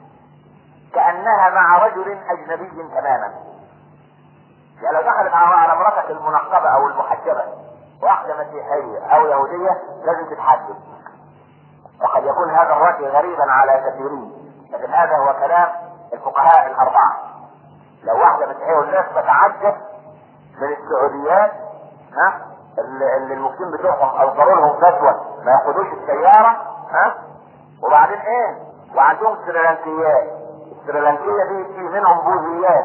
كانها مع رجل اجنبي تماما. يعني لو دخلت على مراتك المنقبه او المحجبه واحده مسيحيه او يهوديه لازم تتحدد. وقد يكون هذا الرأي غريبا على كثيرين، لكن هذا هو كلام الفقهاء الاربعه. لو واحده مسيحيه والناس بتعجب من السعوديات ها اللي المسلمين بتوعهم اوصلوا لهم فتوى ما ياخدوش السياره ها وبعدين ايه وعندهم سريلانكيات. السريلانكيه دي في منهم بوذيات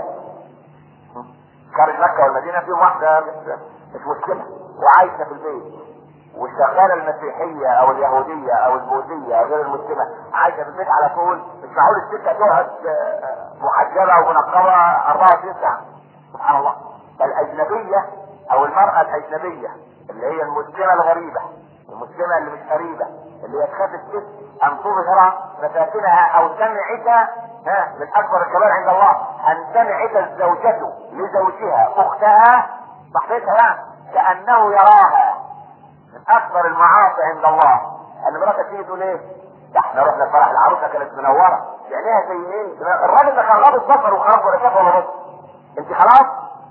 خارج مكه والمدينه فيهم واحده مش مسلمه وعايشه في البيت، والشغاله المسيحيه او اليهوديه او البوذيه او غير المسلمه عايشه في البيت على طول. مش معقول الست تقعد محجبه ومنقبه أربعة وعشرين ساعه سبحان الله. فالاجنبيه او المراه الاجنبيه اللي هي المسلمه الغريبه المسلمه اللي مش قريبه اللي هي تخاف الست ان تظهر مفاتنها او تنعت ها من اكبر الكبائر عند الله ان تنعت الزوجه لزوجها اختها صاحبتها يعني كانه يراها. من اكبر المعاصي عند الله ان مراتك تيجي تقول ايه ده احنا رحنا فرح العروسه كانت منوره يعني زي ايه الراجل ده كان رابط بصر وخرج ولا شاف ولا بص. انت خلاص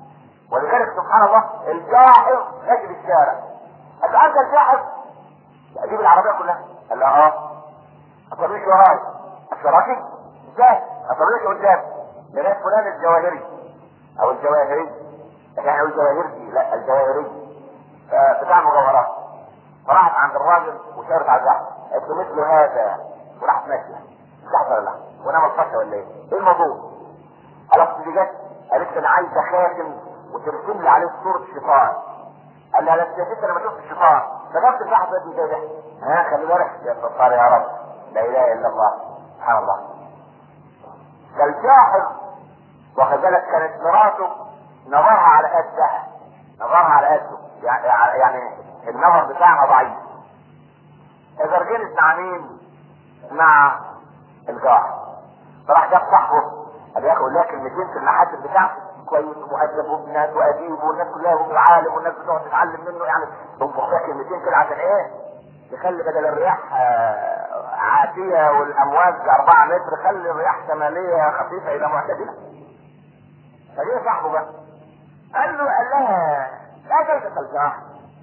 ولذلك سبحان الله الجاحظ ماشي في الشارع، قال له انت الجاحظ؟ اجيب العربيه كلها. قال له اه. اطلعش وراي الشراكي ازاي؟ اطلعش قدام لغايه فلان الجواهري او الجواهري، احنا نقول جواهري لا الجواهري بتاع المجوهرات. فراحت عند الراجل وشاورت على الجحر، قالت له مثل هذا، وراحت ماشيه. الجحر ولا لا؟ وانا ملطشه ولا ايه؟ ايه الموضوع؟ قالت دي جت قالت لي انا عايزه خاتم وترسم لي عليه صوره شيطان. قال لها لا يا ست انا ما شفتش الشيطان، فجبت الجحر ده زي ده. ها خلي بالك يا ستار يا رب، لا اله الا الله، سبحان الله. ده الجاحظ واخد بالك كانت مراته نظرها على قدها، نظرها على قده، يعني يعني النظر بتاعها ضعيف. اذا رجعت مع مين؟ مع الجاحظ. فراح جاب صاحبه قال يا اخي قول لها كلمتين في المحاسن بتاعك كويس ومؤدب والناس واديب والناس كلها عالم والناس بتقعد تتعلم منه، يعني تنفخ لها كلمتين كده عشان ايه؟ تخلي بدل الرياح عاتيه والامواج أربعة متر خلي الرياح شماليه خفيفه الى معتدله. فجه صاحبه بقى قال له قال لها لا تلبس الجاحظ.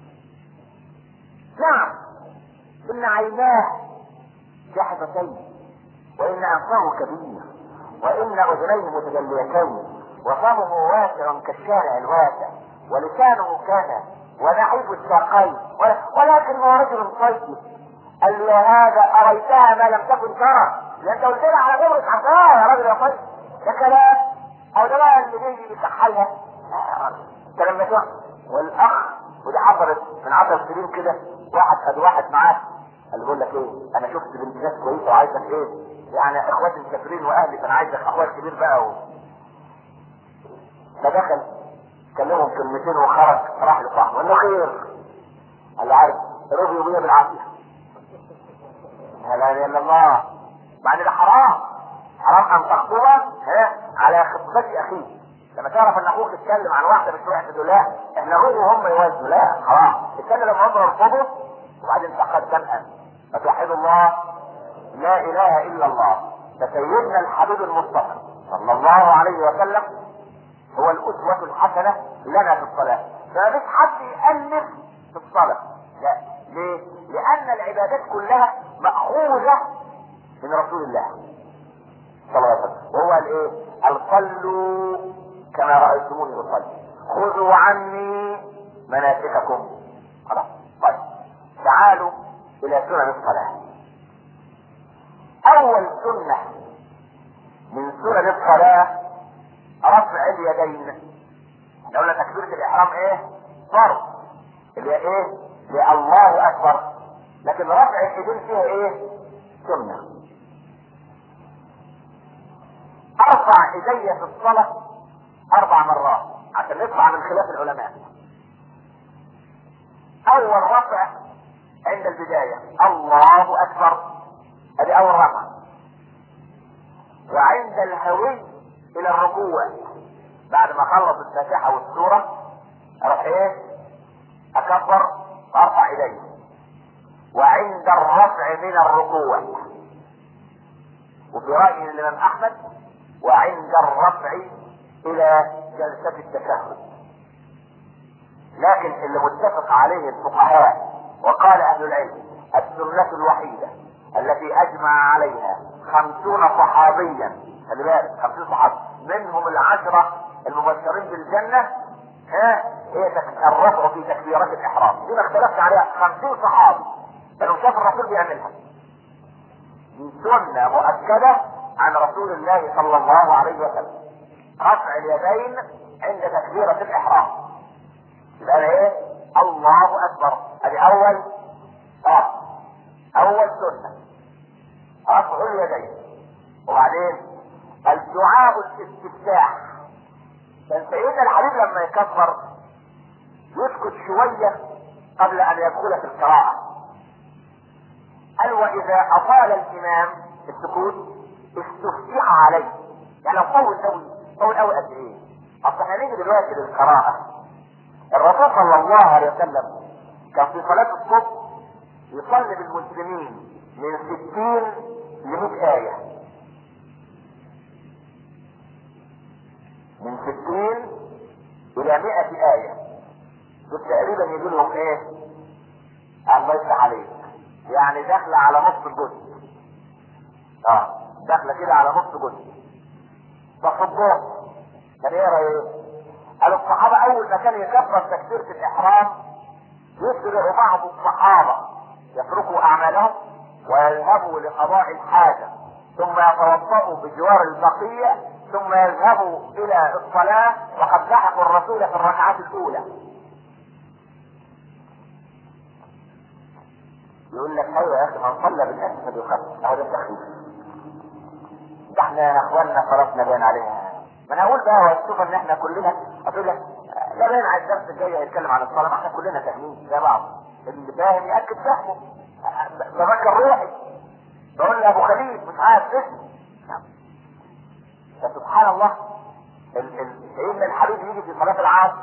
نعم ان عيناه جحظتين وان انفه كبير وان اذنيه متجليتين وفمه واسع كالشارع الواسع ولسانه كذا ونحيب الساقين ولكن هو رجل طيب. قال له يا هذا اريتها ما لم تكن ترى، لانت قلت لها على غبرة عصاها يا راجل يا طيب. ده كلام او ده بقى اللي بيجي بيكحلها كلام ده. والاخ ودي حصلت من عشر سنين كده، واحد خد واحد معاه قال له بقول لك ايه انا شفت بنت ناس كويسه وعايزك ايه يعني اخواتي مسافرين واهلي فانا عايزك اخويا الكبير بقى و... فدخل كلمهم كلمتين وخرج راح لصاحبه قال له خير. قال له عارف رضي وبيا بالعافيه. لا اله الا الله. مع ان ده حرام، حرام ان تخطبها على خطبه اخيك. لما تعرف ان اخوك يتكلم عن واحده مش واحد تقول لا احنا نرد وهم يوزنوا، لا حرام. اتكلم لما هم يرفضوا وبعدين تاخد دمئا فتوحد الله لا اله الا الله. فسيدنا الحبيب المصطفى صلى الله عليه وسلم هو الاسوة الحسنة لنا في الصلاة. فمش حد يألف في الصلاة، لا. ليه؟ لأن العبادات كلها مأخوذة من رسول الله صلى الله عليه وسلم، وهو قال ايه؟ قال صلوا كما رأيتموني أصلي خذوا عني مناسككم. خلاص طيب تعالوا إلى سنن الصلاة. أول سنة من سنن الصلاة رفع اليدين. لولا تكبيرة الإحرام ايه؟ فرض اللي هي ايه؟ اللي الله أكبر، لكن رفع اليدين فيها ايه؟ سنة. ارفع ايدي في الصلاة اربع مرات عشان نطلع من خلاف العلماء. اول رفع عند البداية الله اكبر، ادي اول رفع. وعند الهوي الى الركوع بعد ما خلص الفاتحة والسورة اروح ايه؟ اكبر وارفع ايدي. وعند الرفع من الركوع، وفي رأي الامام احمد وعند الرفع الى جلسة التشهد. لكن اللي متفق عليه الفقهاء وقال اهل العلم السنة الوحيدة التي اجمع عليها خمسون صحابيا، خلي بالك خمسين صحابي منهم العشرة المبشرين بالجنة، ها هي الرفع في تكبيرات الاحرام. دي ما اختلفت عليها خمسين صحابي كانوا شاف الرسول بيعملها. دي سنة مؤكدة عن رسول الله صلى الله عليه وسلم، رفع اليدين عند تكبيرة الاحرام. يبقى انا ايه؟ الله اكبر، ادي اول اه اول سنة رفع اليدين. وبعدين الدعاء الاستفتاح. كان سيدنا الحبيب لما يكبر يسكت شوية قبل ان يدخل في القراءة. قال واذا اطال الامام السكوت استفتح عليه. يعني لو طول قوي طول قوي قد ايه؟ اصل احنا نيجي دلوقتي للقراءة. الرسول صلى الله عليه وسلم كان في صلاة الصبح يصلي بالمسلمين من ستين لمئة آية، من ستين الى مئة آية. دول تقريبا يجي لهم ايه؟ الله يفتح عليك، يعني داخله على نص الجزء. اه داخله كده على نص جزء. فالصبور كان يقرا ايه؟ قالوا الصحابه اول ما كان يكبر تكبيره الاحرام يسرع بعض الصحابه يتركوا اعمالهم ويذهبوا لقضاء الحاجه، ثم يتوضأوا بجوار البقية، ثم يذهبوا الى الصلاة وقد لحقوا الرسول في الركعات الاولى. يقول لك ايوه يا اخي من صلى بالاسفل يخف، اهو ده التخفيف. ده احنا يا اخواننا صلاتنا باين عليها. ما انا اقول بقى واشوف ان احنا كلنا اقول لك لا باين على الدرس الجاي هيتكلم عن الصلاه، ما احنا كلنا فاهمين زي بعض. اللي فاهم ياكد فهمه. بذكر روحي بقول لابو خليل مش عارف اسمه. فسبحان الله سيدنا الحبيب يجي في صلاه العصر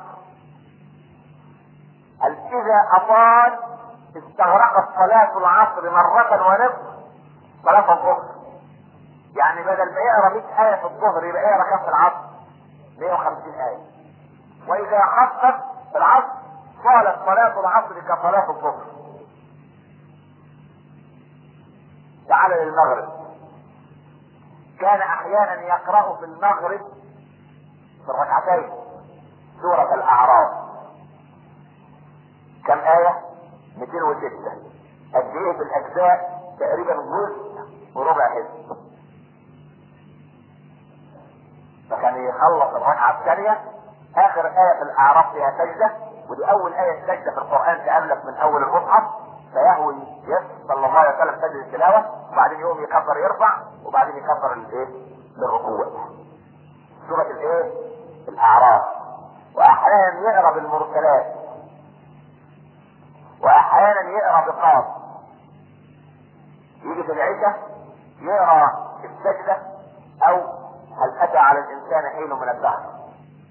قال اذا اطال استغرقت صلاه العصر مره ونصف صلاه الظهر. يعني بدل ما يقرا مئة آية في الظهر يبقى يقرا كم في العصر؟ مئة وخمسين آية. وإذا خفف في العصر صالت صلاة العصر كصلاة الظهر. تعال للمغرب. كان أحيانا يقرأ في المغرب في الركعتين سورة الأعراف. كم آية؟ مئتين وستة. قد إيه في الأجزاء؟ تقريبا جزء وربع حزب. فكان يخلص الركعة الثانية اخر آية في الاعراف فيها سجدة، ودي اول آية سجدة في القرآن تألف من اول المصحف، فيهوي يس صلى الله عليه وسلم سجد التلاوة، وبعدين يقوم يكبر يرفع، وبعدين يكبر الايه؟ للركوع. سورة الايه؟ الاعراف. واحيانا يقرا بالمرسلات، واحيانا يقرا بقاف. يجي في العشاء يقرا السجدة او هل اتى على الانسان حين من الدهر.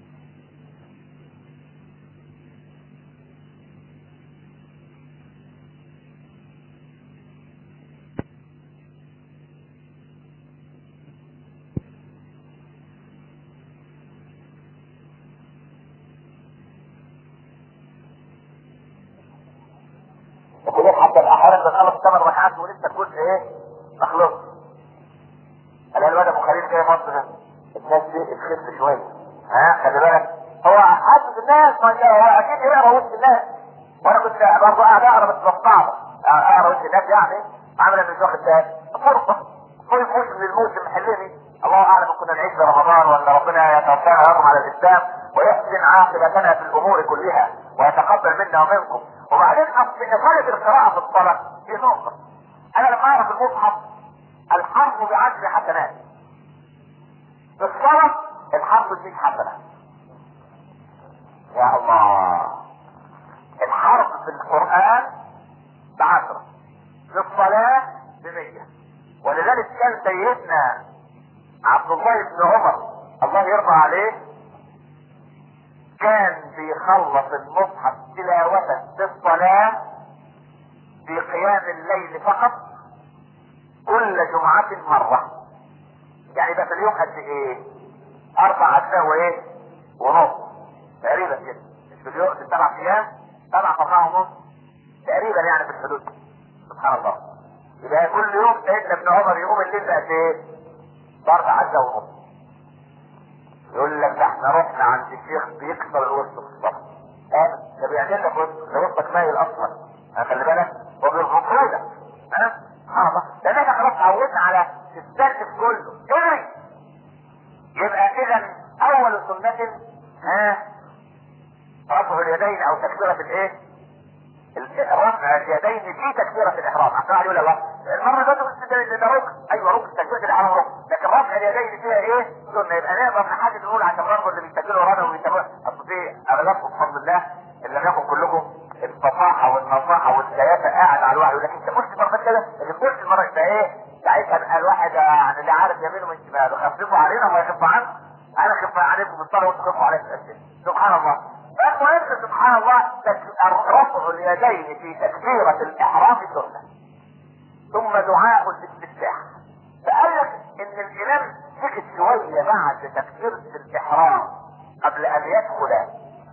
وكلين حتى الاحيان بنخلص ثمان ركعات ولسه الجزء ايه؟ مخلص. قال الواد ابو خليل جاي مصر الناس دي تخف شويه. ها خلي بالك هو حاسس الناس ما شاء الله هو اكيد يقرا وسط الناس. وانا كنت برضه قاعد اقرا بس بصعبه اقرا وسط الناس يعني عامله مش واخد بالي. فرصه كل موسم للموسم حلمي الله اعلم كنا نعيش في رمضان ولا ربنا يتوفانا ويرحم على الاسلام ويحسن عاقبتنا في الامور كلها ويتقبل منا ومنكم. وبعدين اصل اصاله القراءه في الصلاه دي نقطه. انا لما اعرف المصحف الحرف بعشر حسنات. في الصلاه الحرف بمئة حسنه. يا الله. الحرف في القران بعشره، في الصلاه بمية. ولذلك كان سيدنا عبد الله بن عمر الله يرضى عليه كان بيخلص المصحف تلاوة في الصلاة في قيام الليل فقط كل جمعة مرة. يعني ده في اليوم قد ايه؟ اربع اجزاء وايه؟ ونص تقريبا كده. مش في اليوم في سبع ايام سبع اربعة ونص تقريبا يعني في الحدود. سبحان الله. يبقى كل يوم سيدنا ابن عمر يقوم الليل بقى ايه؟ باربع اجزاء ونص. يقول لك ده احنا رحنا عند الشيخ بيكسر الوسط في الصف. اه ده بيعمل لك وسط، ده وسطك مايل اصلا. خلي بالك وبيرفضوا لك. ها؟ سبحان الله. ده احنا خلاص اتعودنا على السلك كله. اجري. يبقى اذا اول سنة ها رفع اليدين او تكبيرة الايه؟ رفع اليدين في تكبيرة الاحرام. عشان واحد يقول الله المرة ده ده ركن. ايوه ركن تكبيرة الاحرام ركن. لكن رفع اليدين فيها ايه؟ سنة. يبقى نقدر نحدد نقول عشان برضه اللي بيستجيلوا ورانا وبيتابعوا اصل في اغلبكم بفضل الله ان لم يكن كلكم الفصاحة والنصاحة والسياسة قاعد على الواحد. لكن انت قلت مرة كده لكن قلت المرة يبقى ايه؟ ساعتها بقى الواحد يعني اللي عارف يمينه من شماله خففوا علينا وما يخف عنه. انا خف عليكم بالصلاة وانتم خفوا عليكم الاسئلة. سبحان الله. فالمهم سبحان الله رفع اليدين في تكبيرة الاحرام سنة. ثم دعاء الاستفتاح. فقال لك ان الامام سكت شوية بعد تكبيرة الاحرام قبل ان يدخل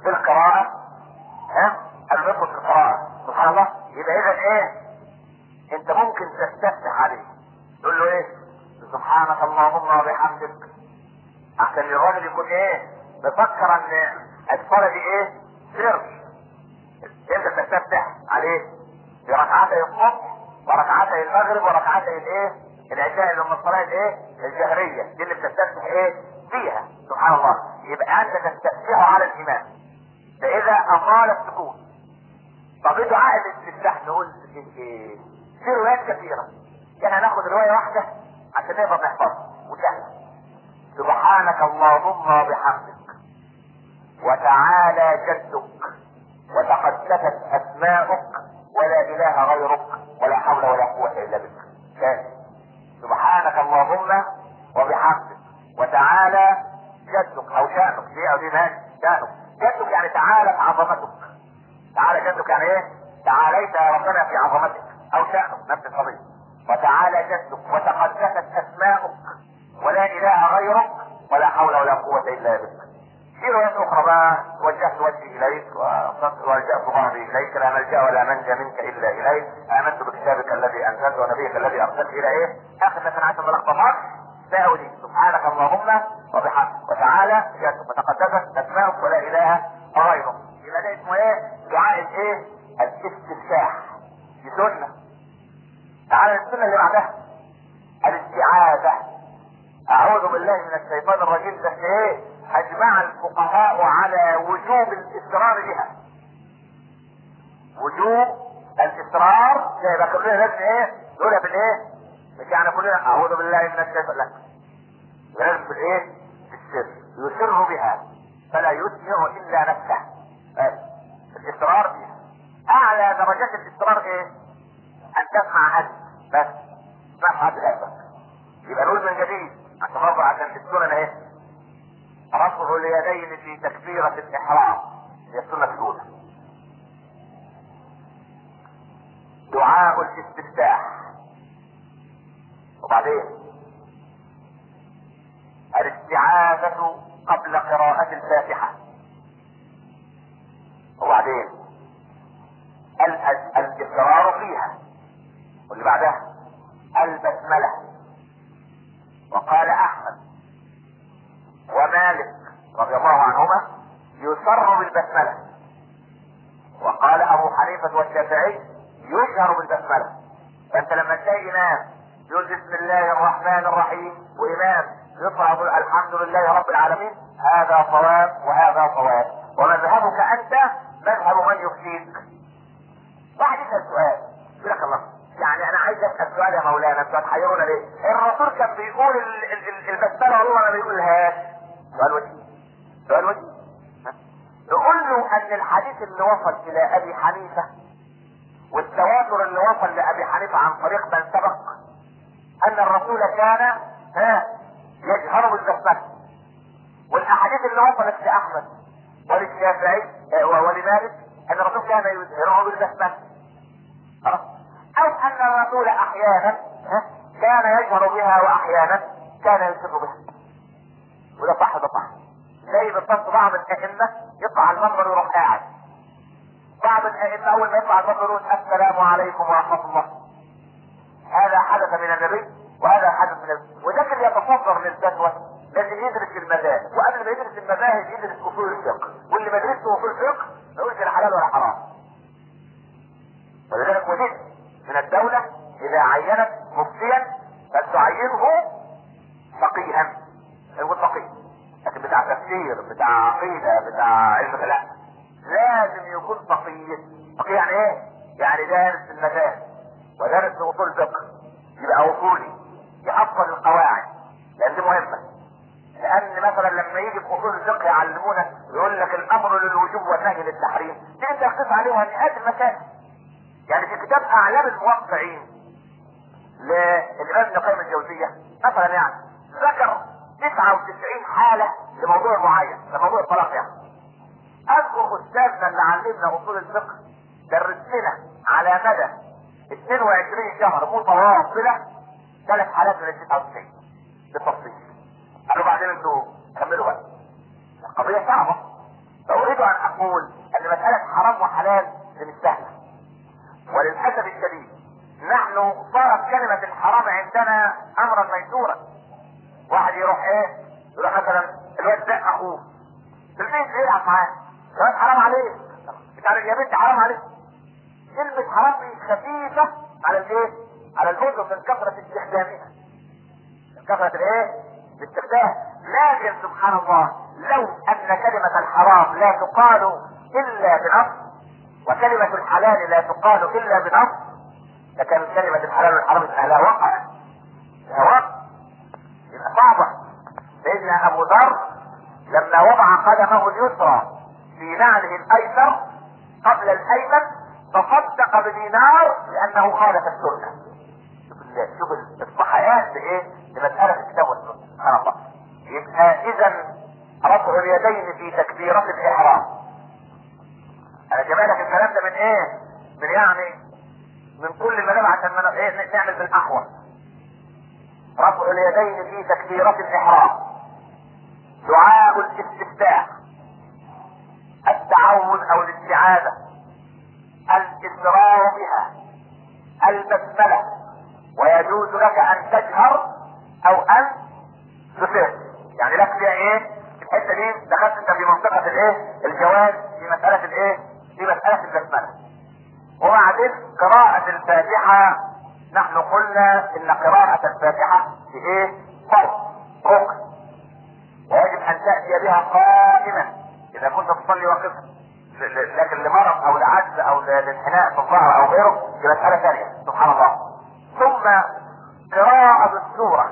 في القراءة، ها قالوا ندخل في القراءة. سبحان الله. يبقى اذا ايه؟ انت ممكن تستفتح عليه تقول له ايه؟ سبحانك اللهم وبحمدك، عشان الراجل يكون ايه؟ بفكر ان الصلاة دي ايه؟ سر. انت تستفتح عليه في ركعتي الصبح وركعتي المغرب وركعتي الايه؟ العشاء، اللي هم الصلاة الايه؟ الجهرية دي اللي بتستفتح ايه؟ فيها. سبحان الله. يبقى انت تستفتح على الامام فاذا اطال السكون. طب ايه دعاء الاستفتاح؟ نقول ايه؟ في روايات كثيرة، يعني هناخد رواية واحدة عشان نقدر نحفظها وسهلة. سبحانك اللهم وبحمدك وتعالى جدك وتقدست اسماؤك ولا اله غيرك ولا حول ولا قوة الا بك. ثاني، سبحانك اللهم وبحمدك وتعالى جدك او شأنك، دي او دي ماشي شأنك. جدك يعني تعالت عظمتك. تعالى جدك يعني ايه؟ تعاليت يا ربنا في عظمتك او شأنك، نفس القضية. وتعالى جدك وتقدست اسماؤك ولا اله غيرك ولا حول ولا قوة الا بك. في روايات اخرى بقى، وجهت وجهي اليك ولجأت ظهري اليك لا ملجأ ولا منجا منك الا اليك، امنت بكتابك الذي انزلت ونبيك الذي ارسلت الى ايه؟ اخر مثلا عشان ملخبطات تاودي. سبحانك اللهم وبحمدك وتعالى جدك وتقدست اسماؤك ولا اله غيرك. يبقى ده اسمه ايه؟ دعاء الايه؟ الاستفتاح. دي سنة. تعالى السنة اللي بعدها الاستعاذة. اعوذ بالله من الشيطان الرجيم. بس ايه؟ اجمع الفقهاء على وجوب الاصرار بها. وجوب الاصرار زي ما كلنا لازم ايه؟ نقولها بالايه؟ مش يعني كلنا اعوذ بالله من الشيطان، لا، لازم بالايه؟ بالسر، يسر بها فلا يسمع الا نفسه. الاصرار بها اعلى درجات الاصرار ايه؟ ان تسمع حد بس، تسمع حد قلبك. يبقى نقول من جديد عشان برضه عشان السنن اهي. رفع اليدين في تكبيرة الاحرام هي السنة الاولى. دعاء الاستفتاح. وبعدين الاستعاذة قبل قراءة الفاتحة. وبعدين الاصرار فيها. واللي بعدها البسملة. وقال احمد ومالك رضي الله عنهما يسر بالبسملة، وقال ابو حنيفة والشافعي يجهر بالبسملة. فانت لما تلاقي امام يقول بسم الله الرحمن الرحيم وامام يطلع يقول الحمد لله رب العالمين، هذا صواب وهذا صواب. ومذهبك انت مذهب من يفتيك. واحد يسأل سؤال يقول لك الله، يعني انا عايز اسال سؤال يا مولانا، انتوا هتحيرونا ليه؟ الرسول كان بيقول البسمله والله ما بيقولهاش. سؤال وجه سؤال وجه نقول له ان الحديث اللي وصل الى ابي حنيفه والتواتر اللي وصل لابي حنيفه عن طريق من سبق ان الرسول كان ها يجهر بالبسمله، والاحاديث اللي وصلت لاحمد وللشافعي ولمالك ان الرسول كان يجهره بالبسمله. او ان الرسول احيانا كان يجهر بها واحيانا كان يسر بها. وده صح ده صح. زي بالضبط بعض الائمه يطلع المنبر ويروح قاعد. بعض الائمه اول ما يطلع المنبر يقول السلام عليكم ورحمه الله. هذا حدث من النبي وهذا حدث من النبي. وذكر يتصدر للفتوى لازم يدرس المذاهب، وقبل ما يدرس المذاهب يدرس اصول الفقه، واللي ما درسش اصول الفقه ما يقولش لا حلال ولا حرام. ولذلك وجدت من الدولة اذا عينت مفتيا فتعينه فقيها. يقول فقيه، لكن بتاع تفسير بتاع عقيدة بتاع علم لا، لازم يكون فقيه. فقيه يعني ايه؟ يعني دارس المذاهب ودارس اصول الفقه، يبقى اصولي يحفظ القواعد، لان دي مهمة. لان مثلا لما يجي في اصول الفقه يعلمونا يقول لك الامر للوجوب والنهي للتحريم، دي انت تقيس عليها مئات المسائل. يعني في كتاب اعلام الموقعين للامام ابن القيم الجوزية مثلا يعني ذكر تسعة وتسعين حالة لموضوع معين، لموضوع الطلاق يعني. اذكر استاذنا اللي علمنا اصول الفقه درس لنا على مدى اثنين وعشرين شهر متواصلة ثلاث حالات من ال تسعة وتسعين بالتفصيل. قالوا بعدين انتوا كملوا بقى، القضية صعبة فاريد ان اقول ان مسألة حرام وحلال دي مش سهلة، وللاسف الشديد نحن صارت كلمة الحرام عندنا امرا ميسورا. واحد يروح ايه يروح مثلا الواد ده اخوه في البيت يلعب معاه، الواد حرام عليه، مش عارف يا بنت حرام عليه. كلمة حرام دي خفيفة على الايه؟ على الاذن من كثرة استخدامها، من كثرة الايه؟ الاستخدام. لكن سبحان الله لو ان كلمة الحرام لا تقال الا بنص، وكلمة الحلال لا تقال الا بنص، لكان كلمة الحلال والحرام لها وقع، لها وقع، يبقى صعبة. سيدنا ابو ذر لما وضع قدمه اليسرى في نعله الايسر قبل الايمن تصدق بدينار لانه خالف السنة. شوف شوف الصحيان بايه؟ لمسألة الكتاب والسنة، سبحان الله. يبقى اذا رفع اليدين في تكبيرة الاحرام، انا جايب لك الكلام ده من ايه؟ من يعني من كل ما نبعث عشان ايه نعمل بالاحوال. رفع اليدين في تكبيرة الاحرام، دعاء الاستفتاح، التعوذ او الاستعاذة، الاسرار بها، البسملة، ويجوز لك ان تجهر او ان تسر. يعني لك فيها ايه؟ الحته دي دخلت انت في منطقه الايه؟ الجواز في مساله الايه؟ في مساله البسمله. وبعدين قراءة الفاتحة، نحن قلنا ان قراءة الفاتحة في ايه؟ فرض ركن، ويجب ان تأتي بها قائما اذا كنت تصلي واقفا، لكن لمرض او لعجز او لانحناء في الظهر او غيره دي مسألة ثانية، سبحان الله. ثم قراءة السورة.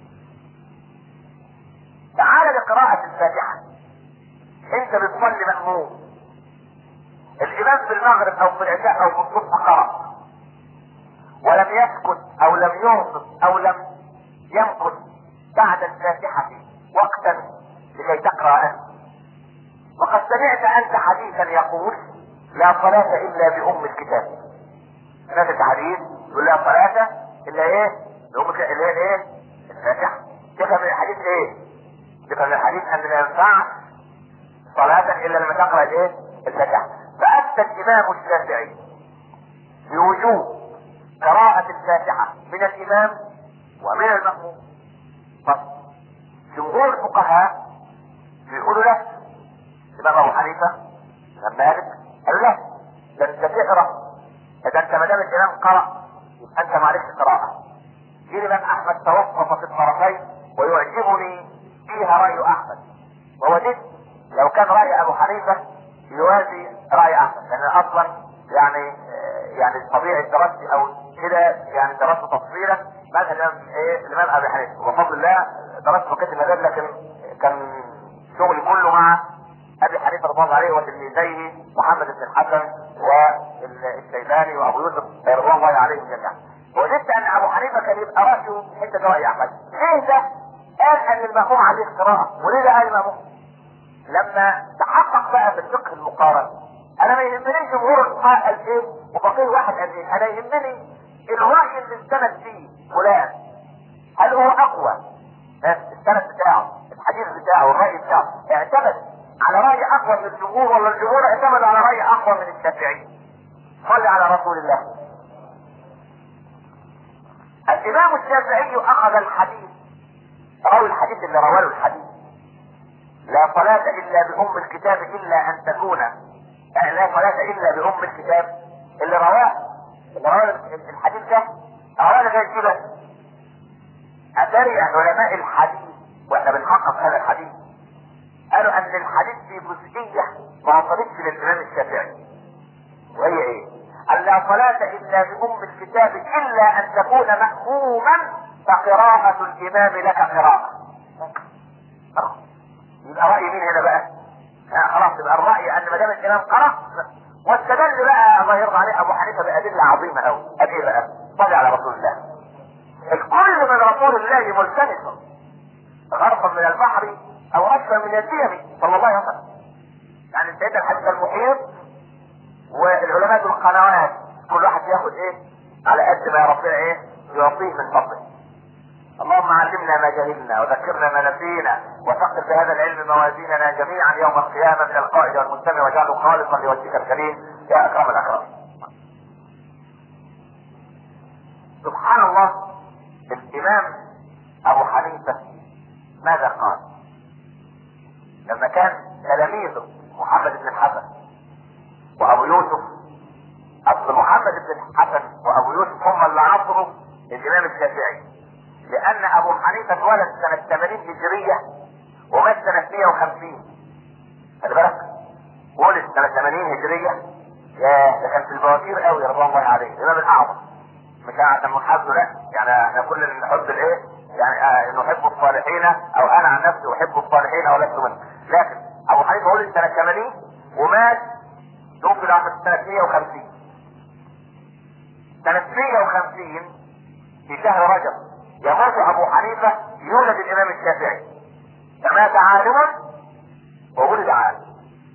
تعال لقراءة الفاتحة، انت بتصلي مأموم، الامام في المغرب او في العشاء او في الصبح قرأ ولم يسكت او لم ينصت او لم يمكث بعد الفاتحة وقتا لكي تقرأ انت، وقد سمعت انت حديثا يقول لا صلاة الا بأم الكتاب. سمعت الحديث يقول لا صلاة الا ايه؟ بأم الكتاب، اللي هي ايه؟ الفاتحة. تفهم من الحديث ايه؟ تفهم من الحديث ان لا ينفع صلاة الا لما تقرأ ايه؟ الفاتحة. فأفتى الامام الشافعي بوجوب قراءة الفاتحة من الامام ومن المأموم. طب جمهور الفقهاء بيقولوا لا، الامام ابو حنيفة الامام مالك قالوا لا، ده انت تقرأ، اذا انت ما دام الامام قرأ يبقى انت معلش قراءة. جه الامام احمد توقف في الطرفين ويعجبني فيها رأي احمد، ووجدت لو كان رأي ابو حنيفة يوازي رأي احمد، لان اصلا يعني يعني طبيعة دراستي او كده يعني درست تفصيلا ماذا الامام ايه الامام ابي حنيفة، وبفضل الله درست فقه المذهب، لكن كان شغلي كله مع ابي حنيفة رضي الله عليه وتلميذيه محمد بن الحسن والشيباني وابو يوسف رضي الله عليهم جميعا. وجدت ان ابو حنيفة كان يبقى رأيه حتة رأي احمد. ليه ده؟ قال ان المأموم عليه قراءة، وليه ده قال المأموم؟ لما تحقق بقى بالفقه المقارن، انا ما يهمنيش جمهور الفقهاء قال ايه وفقيه واحد قال ايه، انا يهمني الرأي اللي استند فيه فلان هل هو اقوى، السند بتاعه الحديث بتاعه الرأي بتاعه اعتمد على رأي اقوى من الجمهور ولا الجمهور اعتمد على رأي اقوى من الشافعي. صلي على رسول الله. الامام الشافعي اخذ الحديث، راوي الحديث اللي رواه الحديث لا صلاة الا بأم الكتاب الا ان تكون، يعني لا صلاة الا بأم الكتاب اللي رواه اللي رواه الحديث ده رواه ده كده. اتاري علماء الحديث واحنا بنحقق هذا الحديث قالوا ان الحديث في جزئية ما وصلتش للامام الشافعي، وهي ايه؟ ان لا صلاة الا بأم الكتاب الا ان تكون مأموما فقراءة الامام لك قراءة. يبقى رأي مين هنا بقى؟ آه خلاص يبقى الرأي ان ما دام الامام قرأ، واستدل بقى الله يرضى عليه ابو حنيفة بأدلة عظيمة قوي. ادي ايه بقى؟ صلي على رسول الله. الكل من رسول الله ملتمس غرفا من البحر او رشفا من الديم صلى الله عليه وسلم. يعني سيدنا الحديث المحيط والعلماء القنوات كل واحد ياخد ايه على قد ما ربنا ايه يعطيه من فضله. اللهم علمنا ما جهلنا وذكرنا ما نسينا وثقل بهذا العلم موازيننا جميعا يوم القيامة من القائد والمستمع واجعله خالصا لوجهك الكريم يا اكرم الاكرم. سبحان الله، الامام ابو حنيفة ماذا قال لما كان تلاميذه محمد بن الحسن وابو يوسف؟ اصل محمد بن الحسن وابو يوسف هم اللي عصروا الامام الشافعي، لان ابو حنيفة اتولد سنة ثمانين هجرية ومات سنة مئة وخمسين. خلي بالك، ولد سنة ثمانين هجرية، يا ده كان في البواتير قوي رضوان الله عليه، الامام الاعظم. مش عشان نحبه، لا، يعني احنا كل نحب الايه؟ يعني آه نحب الصالحين، او انا عن نفسي احب الصالحين ولست منهم. لكن ابو حنيفة ولد سنة ثمانين ومات توفي في سنة مئة وخمسين. سنة مئة وخمسين في شهر رجب يموت ابو حنيفة، يولد الامام الشافعي، فمات عالما وولد عالم.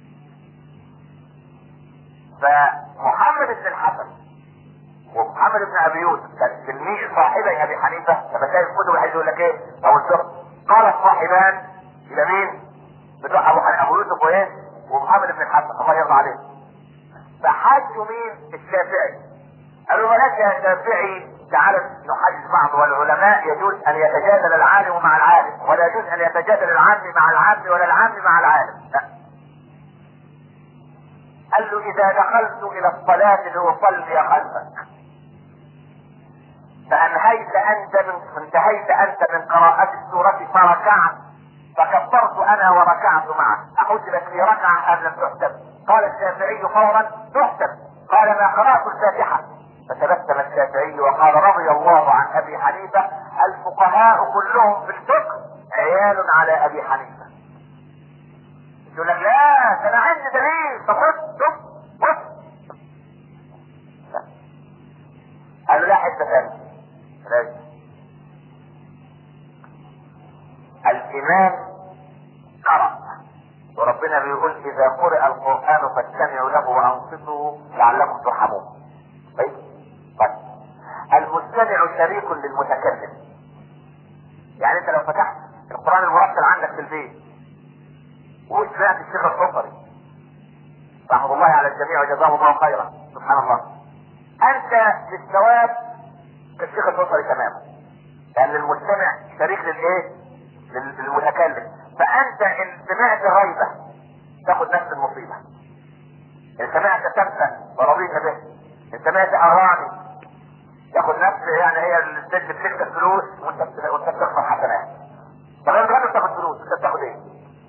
فمحمد بن الحسن ومحمد بن ابي يوسف كان تلميذ صاحبي ابي حنيفة. لما تلاقي الكتب الحديث يقول لك ايه او الفقه، قال الصاحبان الى مين؟ بتوع ابو حنيفة ابو يوسف وايه؟ ومحمد بن الحسن الله يرضى عليه. فحاجوا مين؟ الشافعي. قالوا بلاش يا شافعي، تعالى نحدث بعض، والعلماء يجوز ان يتجادل العالم مع العالم، ولا يجوز ان يتجادل العام مع العام ولا العام مع العالم. لا. قال له اذا دخلت الى الصلاة لاصلي خلفك فانهيت انت من انتهيت انت من قراءة السورة فركعت فكبرت انا وركعت معك، احسبت في ركعة ام لم تحسب؟ قال الشافعي فورا تحسب. قال ما قرأت الفاتحة. فتبسم الشافعي وقال رضي الله عن ابي حنيفة، الفقهاء كلهم في الفقه عيال على ابي حنيفة. يقول لك لا ده انا عندي دليل، طب بص بص قال له لا حته ثانيه. الامام قرأ وربنا بيقول اذا قرئ القرآن فاستمعوا له وانصتوا لعلكم ترحمون. طيب طيب المستمع شريك للمتكلم. يعني انت لو فتحت القرآن المرتل عندك في البيت وسمعت الشيخ الحصري رحمه الله على الجميع وجزاه الله خيرا، سبحان الله، انت بالثواب كالشيخ الحصري تماما، لان المستمع شريك للايه؟ للمتكلم. فانت ان سمعت غيبة تاخد نفس المصيبة، ان سمعت سبة ورضيت به، ان سمعت اغاني تاخد نفس، يعني هي الست بتكسب فلوس وانت وانت بتخسر حسنات. طب انت غير بتاخد فلوس انت بتاخد ايه؟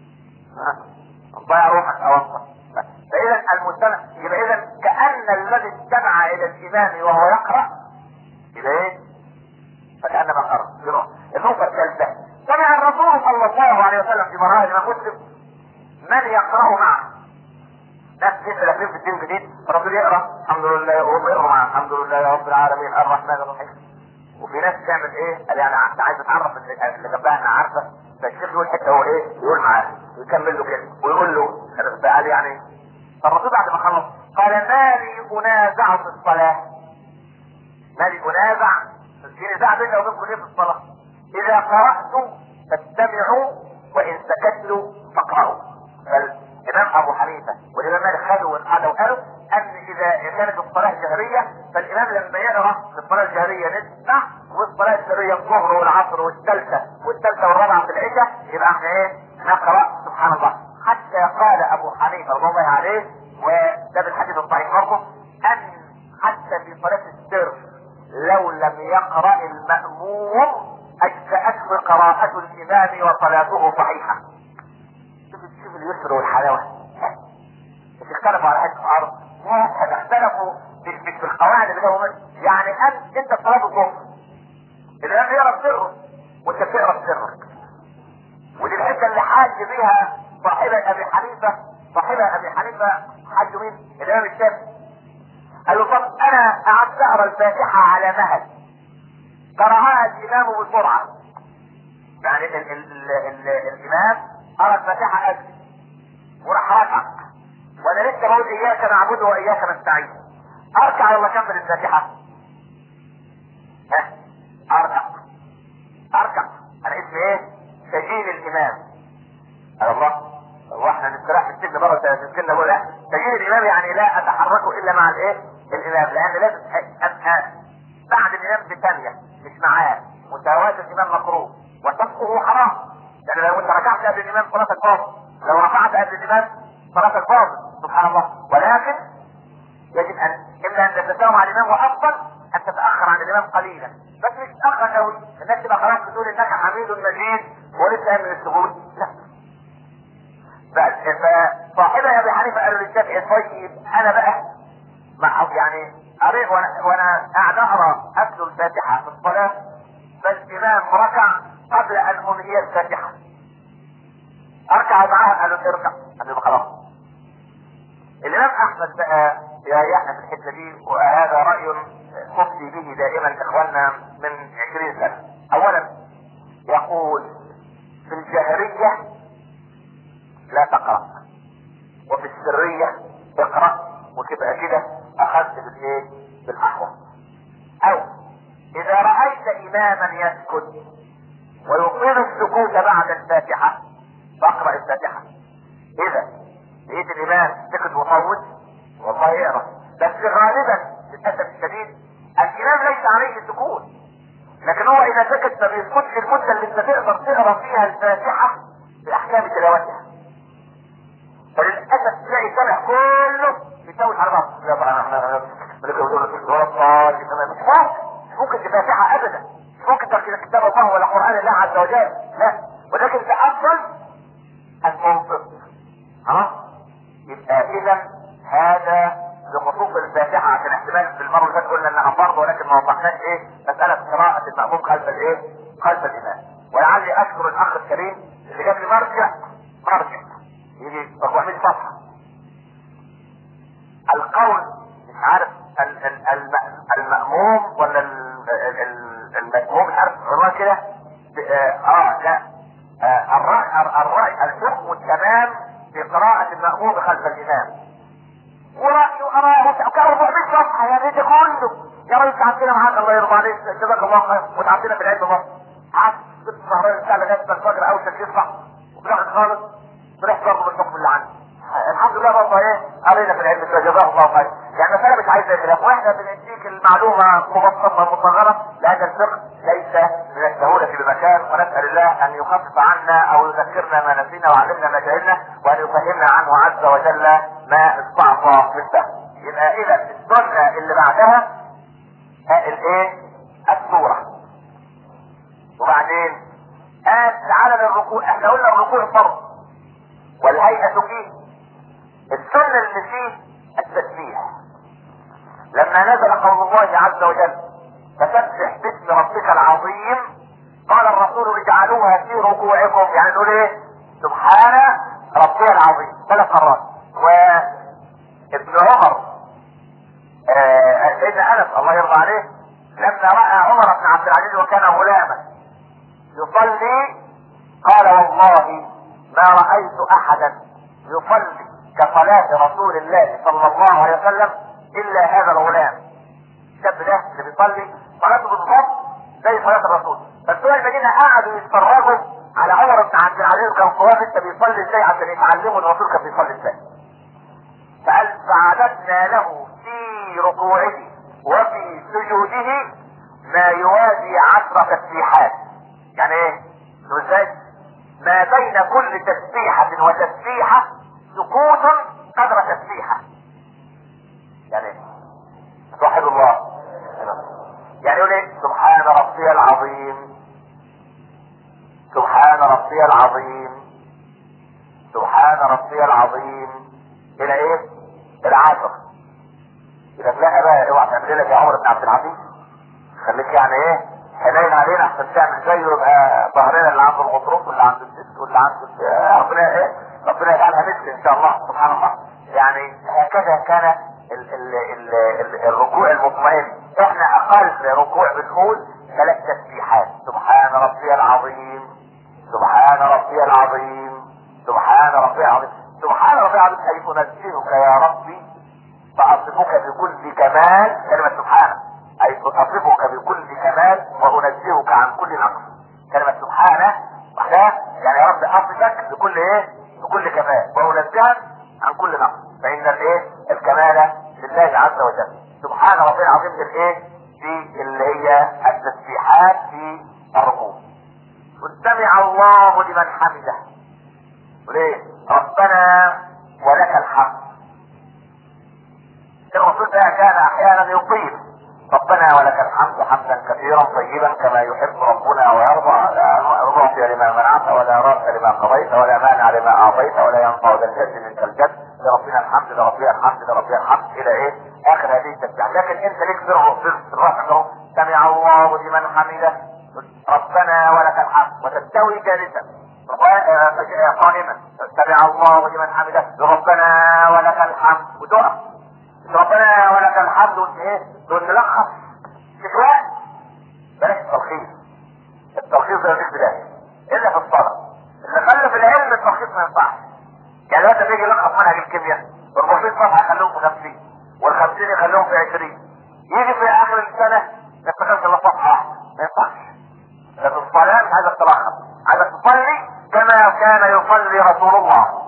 ضيع روحك او انت. فاذا المستمع يبقى اذا كأن الذي استمع الى الامام وهو يقرأ يبقى ايه؟ فكأنما قرأ. النقطة الثالثة، سمع الرسول صلى الله عليه وسلم في مراحل ما كتب من يقرأ معه. ناس لسه داخلين في الدين جديد، الرسول يقرأ الحمد لله وهم يقرأوا معه الحمد لله رب العالمين الرحمن الرحيم. وفي ناس تعمل ايه؟ قال يعني عايز اتعرف اللي جنبها انها عارفه، فالشيخ يقول حتى هو ايه؟ يقول معاه ويكمل له كده ويقول له قال يعني. فالرسول بعد ما خلص قال ما لي انازع في الصلاه؟ ما لي انازع؟ في نزاع بيننا وبينكم ليه في الصلاه؟ اذا قرأت فاستمعوا وان سكتوا فاقرأوا. فالامام ابو حنيفة والامام مالك خدوا وانقعدوا وقالوا ان اذا كانت الصلاة جهرية فالامام لما يقرأ في الصلاة الجهرية نسمع، والصلاة السرية الظهر والعصر والثالثة والثالثة والرابعة في العشاء يبقى احنا ايه؟ نقرأ. سبحان الله. حتى قال ابو حنيفة رضي الله عليه، وده بالحديث الصحيح برضه، ان حتى في صلاة السر لو لم يقرأ المأموم اجزأته قراءة الامام وصلاته صحيحة. شوف شوف اليسر والحلاوة. مش اختلفوا على حته الارض، لا اختلفوا في, في, في القواعد اللي جابوا منها. يعني انت انت صلاه الظهر الامام يقرا سره وانت بتقرا سرك، ودي الحته اللي حاج بيها صاحب ابي حنيفه. صاحب ابي حنيفه حاج مين؟ الامام الشافعي. قال له طب انا قعدت اقرا الفاتحه على مهل، قراها الامام بسرعه، يعني ال ال ال ال الامام قرا الفاتحه قبل وراح ركع، وانا لسه بقول اياك نعبد واياك نستعين، اركع ولا اكمل الفاتحه؟ ها اركع اركع لا اتحرك الا مع الايه الامام، لان لازم ابقى بعد الامام بثانيه مش معاه. مساواة الامام مكروه وتفقه حرام، يعني لو انت ركعت قبل الامام صلاتك باطل، لو رفعت قبل الامام صلاتك باطل سبحان الله. ولكن يجب ان اما ان تتساوى مع الامام، وافضل ان تتاخر عن الامام قليلا، بس مش تتاخر قوي الناس تبقى خلاص بتقول انك حميد مجيد ولسه من السجود، لا. فصاحبي ابي حنيفه قالوا للشافعي طيب انا بقى مع يعني قريت وانا وانا قاعد اقرا اتلو الفاتحه في الصلاه، فالامام ركع قبل ان انهي الفاتحه، اركع معاه قالوا اركع، قالوا خلاص. الامام احمد بقى يريحنا في الحته دي، وهذا راي نفتي به دائما اخواننا من عشرين سنه. اولا يقول في الجهريه لا تقرا، وفي السريه اقرا، وتبقى كده اخذت بالايه بالاحوط. او اذا رايت اماما يسكت ويطيل السكوت بعد الفاتحه فاقرا الفاتحه. اذا لقيت الامام سكت وطول والله يقرا، بس غالبا للاسف الشديد الامام ليس عليه سكوت، لكن هو اذا سكت ما بيسكتش المده اللي انت تقدر تقرا فيها الفاتحه باحكام تلاوتها. فللاسف تلاقي السمع كله بيساوي على بعض، لا طبعا احنا ملك الدولة في الغرفة مش ممكن ممكن تفاتحها ابدا، مش ممكن تركز كتاب الله ولا قرآن الله عز وجل، لا. ولكن ده افضل ان تنصت. خلاص يبقى اذا هذا لخصوص الفاتحة، عشان احتمال في المرة اللي فاتت قلنا انها فرض ولكن ما وضحناش ايه مسألة قراءة المأموم خلف الايه خلف الامام. ولعلي اشكر الاخ الكريم اللي جاب لي مرجع مرجع يجي أربعمائة صفحة. القول مش عارف ال- ال- الم- المأموم ولا ال- ال- المأموم مش عارف والله كده اه لا آه الرأي الرأي الحكم التمام في قراءة المأموم خلف الإمام، ورأيه أراه كأربعمائة صفحة يعني ده كله. يا ريت تعبتنا معاك الله يرضى عليك جزاك الله خير، وتعبتنا في العلم برضه. قعدت ست شهرين ساعة لغاية ما الفجر أو تكليف صح وفي الآخر خالص فرحت برضه بالحكم اللي عندي. الحمد لله برضه ايه قرينا في العلم جزاه الله خير. يعني مسألة مش عايزة خلاف، واحنا بنديك المعلومة مبسطة مصغرة لأن الفقه ليس من السهولة بمكان، ونسأل الله أن يخفف عنا أو يذكرنا ما نسينا وعلمنا ما جهلنا، وأن يفهمنا عنه عز وجل ما استعصى من فهم. يبقى إذا السنة اللي بعدها الايه السورة. وبعدين قال تعالى للركوع، احنا قلنا الركوع فرض والهيئة فيه. السنة اللي فيه التسبيح. لما نزل قول الله عز وجل فسبح باسم ربك العظيم، قال الرسول اجعلوها في ركوعكم، يعني نقول ايه سبحان ربي العظيم ثلاث مرات. وابن عمر سيدنا انس الله يرضى عليه لما راى عمر بن عبد العزيز وكان غلاما يصلي قال والله ما رايت احدا يصلي كصلاه رسول الله صلى الله عليه وسلم الا هذا الغلام. الشاب ده اللي بيصلي صلاته بالضبط زي صلاه الرسول. فبتوع المدينه قعدوا يتفرجوا على عمر بن عبد العزيز كان صواب انت بيصلي ازاي عشان يتعلموا الرسول كان بيصلي ازاي. فقال فعددنا له في ركوعه وفي سجوده ما يوازي عشر تسبيحات. يعني ايه؟ ازاي؟ ما بين كل تسبيحة وتسبيحة سكوت قدر تسبيحة. يعني ايه؟ توحد الله. يعني يقول ايه؟ سبحان ربي العظيم، سبحان ربي العظيم، سبحان ربي العظيم الى ايه؟ العشر. اذا تلاقى بقى اوعى تعمل لك يا عمر بن عبد العزيز، خليك يعني ايه حنين علينا احسن تعمل زيه يبقى ظهرنا اللي عنده الغضروف واللي عنده الست واللي عنده ربنا ايه ربنا يجعلها مثل ان شاء الله سبحان الله. يعني هكذا كان ال ال ال ال الركوع المطمئن. احنا اقل ركوع بنقول ثلاث تسبيحات، سبحان ربي العظيم، سبحان ربي العظيم، سبحان ربي العظيم. سبحان ربي العظيم اي تنزهك يا ربي فاصفك بكل كمال، كلمة سبحانه اي اصفك بكل كمال وانزهك عن كل نقص. كلمة سبحانه وحدها يعني يا رب اصفك بكل ايه بكل كمال وانزهك عن كل نقص. فان الايه الكمال لله عز وجل. سبحان ربي العظيم في الايه؟ في اللي هي التسبيحات في الركوع. سمع الله لمن حمده. وليه؟ ربنا ولك الحمد. الرسول ده كان احيانا يطيل ربنا ولك الحمد حمدا كثيرا طيبا كما يحب ربنا ويرضى، لا معطي لما منعت ولا راد لما قضيت ولا مانع لما اعطيت ولا ينفع ذا الجد منك الجد، لربنا الحمد لربنا الحمد لربنا الحمد الى ايه؟ اخر هذه التسبيحات. لكن انت ليك في الرفع سمع الله لمن حمده ربنا ولك الحمد وتستوي جالسا قائما سمع الله لمن حمده ربنا ولك الحمد وتقف ربنا ولك الحمد وانت ايه؟ تلخص تكرار. بلاش التلخيص، التلخيص ده مفيش بداية الا في الصلاة. اللي خلى في العلم التلخيص ما ينفعش. يعني لو انت تيجي يلخص منهج الكيمياء والمفيد صفحة يخلوهم في خمسين والخمسين يخلوهم في عشرين، يجي في اخر السنة ما يفتكرش الا صفحة واحدة، ما ينفعش. لكن الصلاة مش عايزك تلخص، عايزك تصلي كما كان يصلي رسول الله.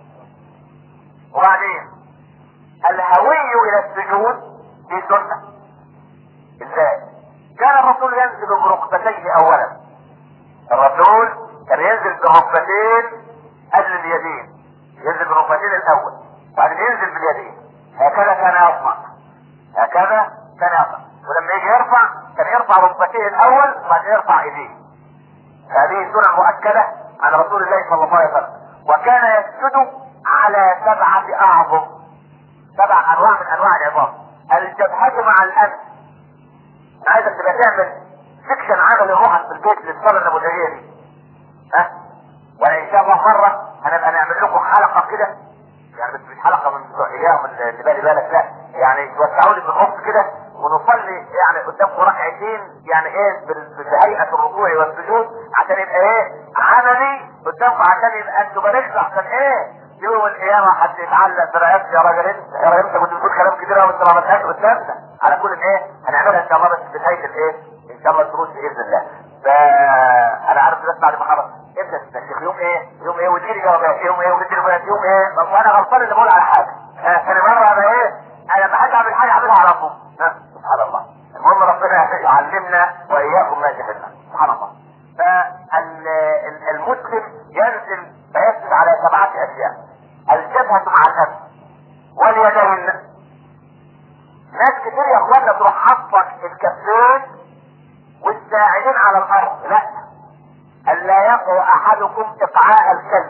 وبعدين الهوي الى السجود في سنة. ازاي؟ كان الرسول ينزل بركبتيه اولا. الرسول كان ينزل بركبتين قبل اليدين، ينزل بركبتين الاول وبعدين ينزل باليدين. هكذا كان يصنع، هكذا كان يصنع. ولما يجي يرفع كان يرفع ركبتيه الاول وبعدين يرفع ايديه. هذه سنة مؤكدة عن رسول الله صلى الله عليه وسلم. وكان يسجد على سبعة اعظم، سبع انواع من انواع العظام. الجبهة مع الانف. عايزك تبقى تعمل سكشن عمل روحك في البيت للصلاة النموذجية دي. ها؟ وانا ان شاء الله مرة هنبقى نعمل لكم حلقة كده، يعني بس مش حلقة من بتوع اياهم اللي بالي بالك، لا يعني توسعوا لي في النص كده ونصلي يعني قدامكم ركعتين يعني ايه بهيئة الركوع والسجود عشان يبقى ايه عملي قدامكم، عشان يبقى انتوا باركتوا عشان ايه يوم القيامة حد يتعلق برقبتي يا راجل انت يا راجل انت كنت بتقول كلام كتير قوي انت ما عملتهاش قدامنا. على كل ايه هنعملها ان شاء الله بس في نهاية الايه ان شاء الله الدروس باذن الله. فانا عارف بس بعد ما خلص امتى الشيخ يوم ايه يوم ايه وتجيلي جوابات يوم ايه وتجيلي جوابات يوم ايه وانا غلطان اللي بقول على حاجه. ثاني مرة انا ايه انا لما حد اعمل حاجه اعملها على طول. سبحان الله. المهم ربنا يعلمنا واياكم ما جهلنا. سبحان الله. فالمسلم ينزل فيسجد على سبعة اشياء. الجبهة مع الأنف واليدين. ناس كتير يا اخوانا تروح حاطك الكفين والساعدين على الارض. لا، الا يقع احدكم اقعاء الكلب.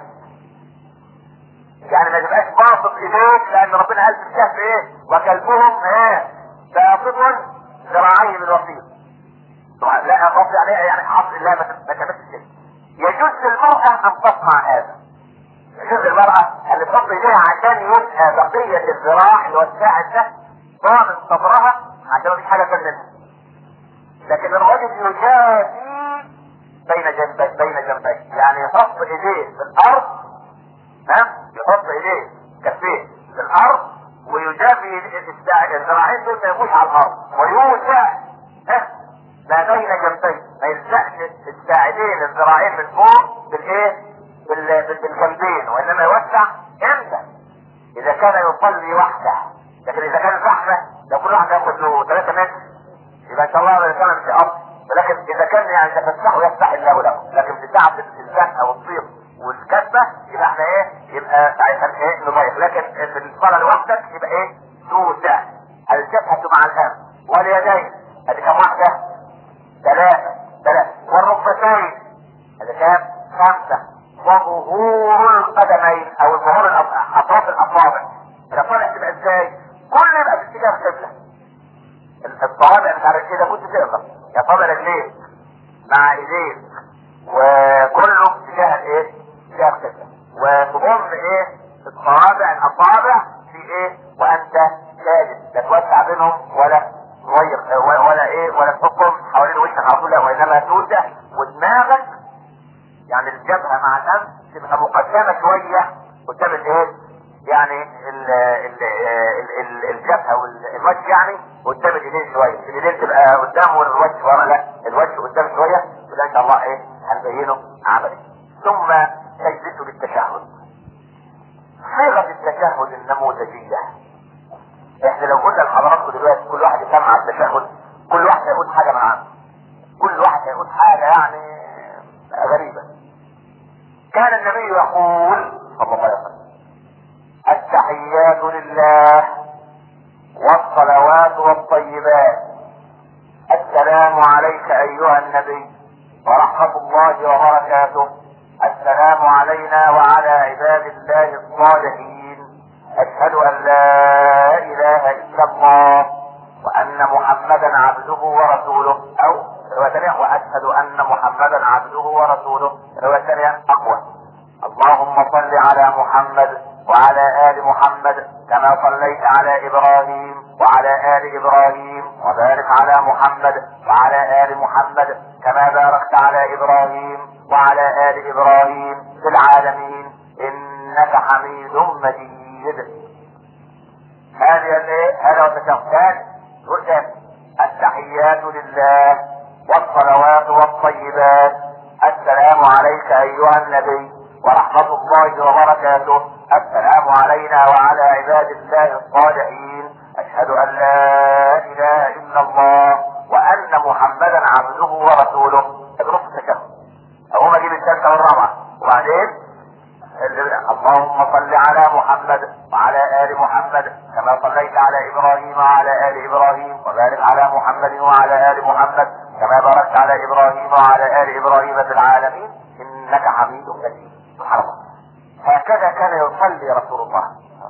يعني ما تبقاش باطط ايديك، لان ربنا قال في الكهف ايه وكلبهم ايه باسط ذراعيه بالوسيط. لا اقصد عليها يعني حفظ الله ما تعملش كده. يجوز للمرأة ان تصنع هذا. يجوز المرأة اللي تحط ايديها عشان يبقى بقية الذراع اللي هو الساعد ده ضامن صدرها عشان مفيش حاجة تنزلها. لكن الرجل يجافي بين جنبي بين جنبي يعني يحط ايديه في الارض، ها يحط ايديه كفيه في الارض ويجافي الذراعين دول ما يبقوش على الارض ويوسع ها ما بين جنبي، ما يلزقش الساعدين الذراعين من فوق بالايه بالجنبين، وانما يوسع امتى؟ اذا كان يصلي وحده. لكن اذا كان زحمه لو كل واحد ياخد له ثلاثة متر يبقى ان شاء الله الانسان مش افضل. ولكن اذا كان يعني تفسحه يفتح الله له، لكن بتاع الزنقه والطير والكتبه يبقى احنا ايه يبقى ساعتها ايه نضيق. لكن في الصلاه لوحدك يبقى ايه توسع. الجبهه مع الانف واليدين ادي كم واحده؟ ثلاثه ثلاثه. والركبتين ادي كام؟ خمسه. وظهور القدمين او ظهور اطراف الاصابع. الاصابع تبقى ازاي؟ كل يبقى باتجاه القبله. الصوابع بتاع كده كنت تقدر يا صابع رجليك مع ايديك وكله اتجاه ايه؟ اتجاه القبله. وتضم ايه؟ الصوابع الاصابع في ايه؟ وانت ساجد لا توسع بينهم ولا تغير ولا ايه ولا تحطهم حوالين وشك على طول، وانما توسع ودماغك يعني الجبهه مع الانف تبقى مقدمه شويه قدام الايه؟ يعني ال ال ال الجبهه والوجه يعني قدام الايدين شويه، الايدين تبقى قدام والوجه ورا، لا الوجه قدام شويه. وده ان شاء الله ايه هنبينه عملي. ثم تجلس للتشهد. صيغه التشهد النموذجيه احنا لو قلنا لحضراتكم دلوقتي كل واحد يسمع التشهد، كل واحد هيقول حاجه من عنده، كل واحد هيقول حاجه يعني غريبه. كان النبي يقول صلى الله عليه وسلم: التحيات لله والصلوات والطيبات، السلام عليك ايها النبي ورحمة الله وبركاته، السلام علينا وعلى عباد الله الصالحين، اشهد ان لا اله الا الله وان محمدا عبده ورسوله، او رواية ثانية واشهد ان محمدا عبده ورسوله، رواية ثانية اقوى: اللهم صل على محمد وعلى ال محمد كما صليت على ابراهيم وعلى ال ابراهيم، وبارك على محمد وعلى ال محمد كما باركت على ابراهيم وعلى ال ابراهيم في العالمين انك حميد مجيد. هذه الايه؟ هذا هو التشهد. التحيات لله والصلوات والطيبات، السلام عليك ايها النبي ورحمة الله وبركاته، السلام علينا وعلى عباد الله الصالحين، اشهد ان لا اله الا الله وان محمدا عبده ورسوله. اضرب التشهد. اقوم اجيب الثالثة والرابعة وبعدين اللهم صل على محمد وعلى ال محمد كما صليت على ابراهيم وعلى ال ابراهيم، وبارك على محمد وعلى ال محمد كما باركت على ابراهيم وعلى ال ابراهيم في العالمين انك حميد مجيد. سبحان الله. هكذا كان يصلي رسول الله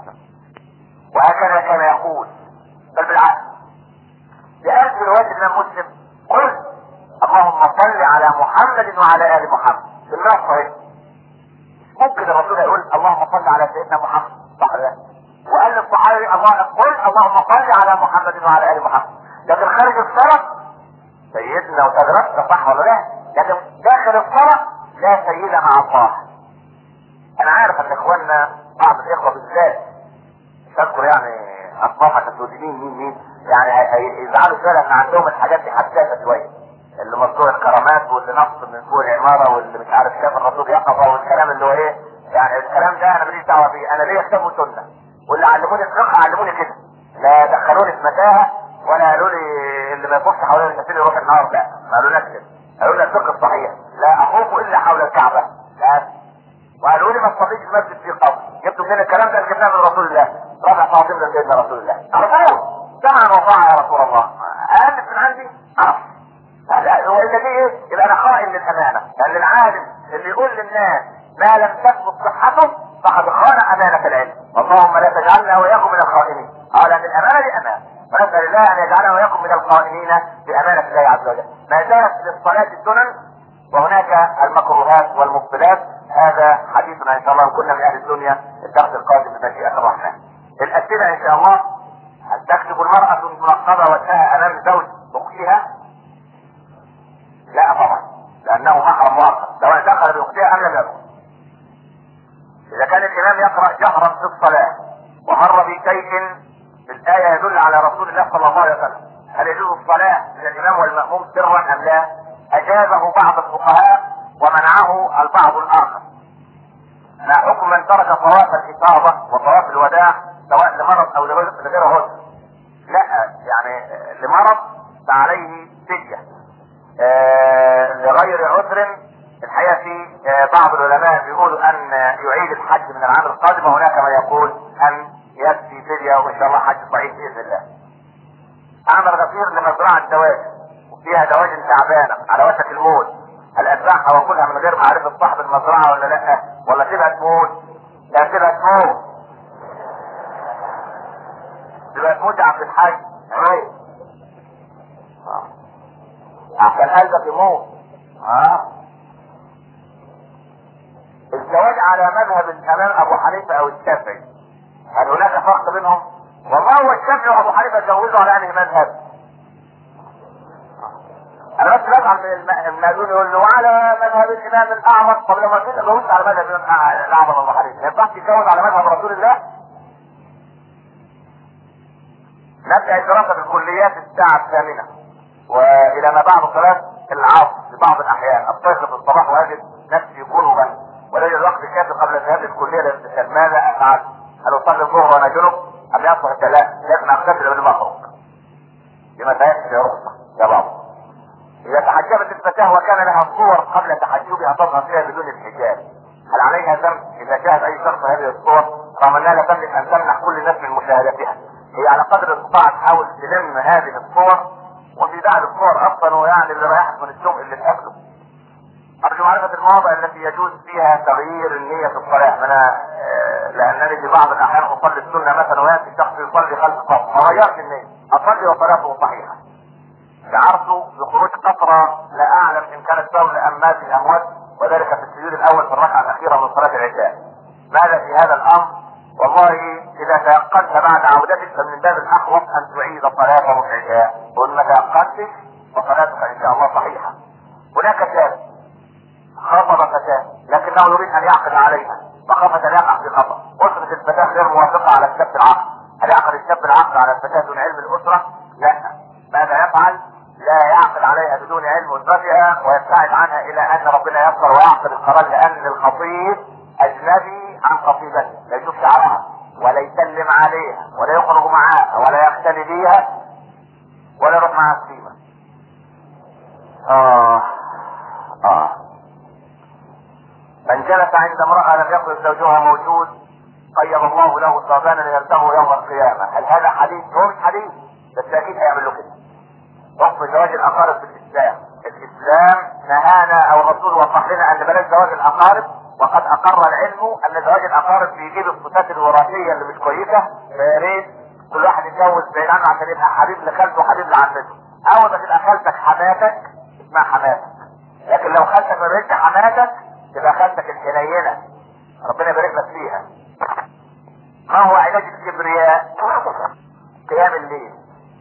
وهكذا كان يقول، بل بالعكس. لأن في رواية الإمام مسلم: قل اللهم صل على محمد وعلى ال محمد. في النص صحيح. ممكن الرسول يقول اللهم صل على سيدنا محمد، صح ولا لا؟ وقال للصحابي: الله قل اللهم صل على محمد وعلى ال محمد. لكن خارج الصلاة سيدنا وتدرس، صح ولا لا؟ لكن داخل الصلاة لا سيدنا مع الله. انا عارف ان اخواننا بعض الاخوة بالذات مش هذكر يعني اصناف التسودين مين مين يعني هيزعلوا شوية لان عندهم الحاجات دي حساسة شوية، اللي مصدوع الكرامات واللي نقص من فوق العمارة واللي مش عارف شاف الرسول يقظة والكلام اللي هو ايه يعني. الكلام ده انا ماليش دعوة بيه، انا ليا كتاب وسنة، واللي علموني الفقه علموني كده، لا دخلوني في متاهة ولا قالوا لي اللي ما يبص حوالين المسجد يروح النار، لا ما قالولناش كده، قالوا لنا الفقه الصحيح لا اخوف الا حول الكعبة، لا. وقالوا لي ما تصليش المسجد فيه قبر. جبتوا من الكلام ده اللي جبناه من رسول الله، رفع تعظيم لسيدنا رسول الله، عرفوه سمعا وطاعة يا رسول الله. ألف من عندي عرف. هو إذا دي إيه؟ يبقى أنا خائن للأمانة، لأن العالم اللي يقول للناس ما لم تثبت صحته فقد خان أمانة العلم. اللهم لا تجعلنا وإياكم من الخائنين. أه لأن الأمانة دي أمانة، ونسأل الله أن يجعلنا وإياكم من الخائنين بأمانة الله عز وجل. ما زالت للصلاة السنن وهناك المكروهات والمبطلات. هذا حديثنا ان شاء الله، كنا من اهل الدنيا الدرس القادم بمشيئة الرحمن. الاسئلة ان شاء الله: هل تكتب المرأة المنقبة وجهها امام زوج اختها؟ لا طبعا، لانه محرم مؤقت سواء دخل باختها ام لم يدخل. اذا كان الامام يقرأ جهرا في الصلاة ومر بشيء في الآية يدل على رسول الله صلى الله عليه وسلم، هل يجوز الصلاة من الامام والمأموم سرا ام لا؟ اجابه بعض الفقهاء ومنعه البعض الاخر. ما حكم من ترك طواف الافاضه وطواف الوداع سواء لمرض او لغير عذر؟ لا يعني لمرض فعليه فدية، آه لغير عذر الحقيقه في آه بعض العلماء بيقولوا ان يعيد الحج من العام القادم، وهناك من يقول ان يكفي فدية وان شاء الله حج صحيح باذن الله. اعمل غفير لمزرعه دواجن وفيها دواجن تعبانه على وشك الموت، هل اذبحها واكلها من غير معرفة صاحب المزرعة ولا لا؟ ولا سيبها تموت؟ لا سيبها تموت، سيبها تموت يا عبد الحاج. ايوه عشان قلبك يموت. اه الزواج على مذهب الامام ابو حنيفة او الشافعي، هل هناك فرق بينهم؟ والله هو الشافعي وابو حنيفة اتجوزوا على انهي مذهب؟ انا بس بزعل من المأذون يقول له على مذهب الامام الاعظم. طب لما كنت اتجوزت على مذهب الامام الاعظم ابو حنيفه ما ينفعش تتجوز على مذهب رسول الله؟ نبدا الدراسه في الكليات الساعه الثامنه والى ما بعد صلاه العصر في بعض الاحيان، استيقظ الصباح واجد نفسي جنبا وليس الوقت كافي قبل الذهاب للكليه للامتحان، ماذا افعل؟ هل اصلي الظهر وانا جنب ام يصلح الثلاث؟ لازم اغتسل امرأته وكان لها صور قبل تحجبها تظهر فيها بدون الحجاب، هل عليها ذنب اذا شاهد اي شخص هذه الصور رغم انها لا تملك ان تمنع كل الناس من مشاهدتها؟ هي على قدر الاستطاعه تحاول تلم هذه الصور، وفي بعض الصور اصلا يعني اللي رايحت من السوق اللي تاكله. ارجو معرفه المواضع التي يجوز فيها تغيير النية في الصلاة. انا آه لانني في بعض الاحيان اصلي السنة مثلا وياتي شخص يصلي خلف الصف، ما غيرت النية، اصلي وصلاته صحيحة. شعرت بخروج قطرة لا اعلم ان كانت بول ام ماء في الاموات، وذلك في السجود الاول في الركعة الاخيرة من صلاة العشاء. ماذا في هذا الامر؟ والله اذا تيقنت بعد عودتك فمن باب الاحوط ان تعيد صلاة العشاء، وان ما تيقنتش فصلاتك ان شاء الله صحيحة. هناك شاب خطب فتاة لكنه يريد ان يعقد عليها، فخاف ان يقع في خطأ، اسرة الفتاة غير موافقة على الشاب العقد، هل يعقد الشاب العقد على الفتاة دون علم الاسرة؟ لا. ماذا يفعل؟ لا يعقد عليها بدون علم اسرتها ويبتعد عنها الى ان ربنا يسر ويعقد القرار، لان الخطيب اجنبي عن خطيبته، لا يشوف شعرها ولا يسلم عليها ولا يخرج معاها ولا يختلي بيها ولا يروح معها السيمة. اه اه من جلس عند امرأة لم يكن زوجها موجود قيض الله له ثوبانا ليلتهه يوم القيامة. هل هذا حديث؟ هو مش حديث، بس اكيد هيعمل له كده. حكم زواج الاقارب في الاسلام، الاسلام نهانا او الرسول وضح لنا ان بلاش زواج الاقارب، وقد اقر العلم ان زواج الاقارب بيجيب الصفات الوراثية اللي مش كويسة، فيا ريت كل واحد يتجوز بعيد عنه عشان يبقى حبيب لخالته وحبيب لعمته. اول ما تبقى خالتك حماتك اسمها حماتك، لكن لو خالتك ما بقتش حماتك تبقى خالتك الحنينة، ربنا يبارك لك فيها. ما هو علاج الكبرياء؟ قيام الليل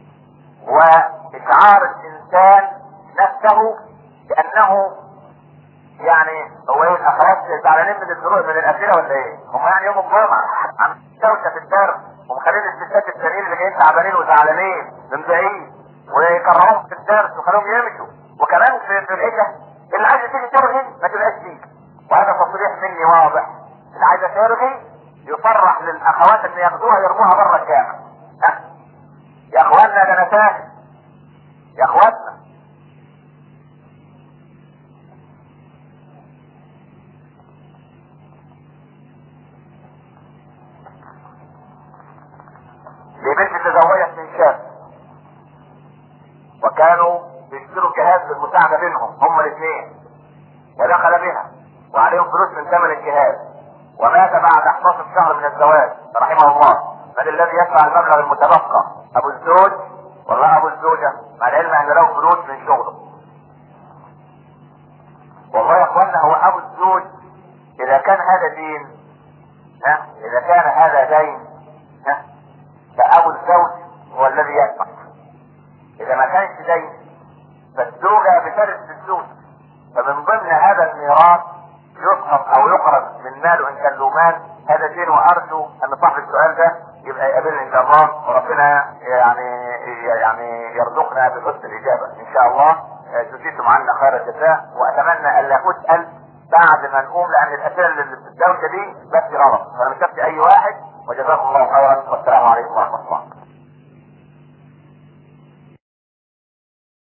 واشعار الانسان نفسه بانه يعني هو ايه، الاخوات زعلانين من الدروس من الاسئله ولا ايه؟ هم يعني يوم الجمعه عم دوشه في الدرس ومخلين الستات التانيين اللي جايين تعبانين وزعلانين من بعيد ويكرهوهم في الدرس وخلوهم يمشوا، وكمان في في العشاء اللي عايزه تيجي ترغي ما تبقاش تيجي. وهذا تصريح مني واضح، اللي عايزه ترغي يصرح للاخوات ان ياخدوها يرموها بره الجامع. ها يا اخواننا ده انا فاهم يا اخواننا. دي بنت تزوجت من شاب وكانوا بيشتروا جهاز للمساعدة بينهم هما الاثنين، ودخل بها وعليهم فلوس من ثمن الجهاز، ومات بعد احد عشر شهر من الزواج رحمه الله. من الذي يدفع المبلغ المتبقى؟ ابو الزوج ولا ابو الزوجة؟ مع العلم ان له فلوس من شغله. والله يا اخوانا هو ابو الزوج اذا كان هذا دين، ها اذا كان هذا دين، ها فابو الزوج هو الذي يدفع. اذا ما كانش دين فالزوجة بترث الزوج، فمن ضمن هذا الميراث يسقط او يقرض من ماله ان كان له مال. هذا دين، وارجو ان صاحب السؤال ده يبقى يقابلني ان شاء الله، وربنا يعني يعني يرزقنا بحسن الاجابه ان شاء الله. جزيتم عنا خير الجزاء، واتمنى الا اسال بعد ما نقوم، لان الاسئله اللي في الدوشه دي بس غلط، فانا مش اي واحد. وجزاكم الله خيرا، والسلام عليكم ورحمه الله.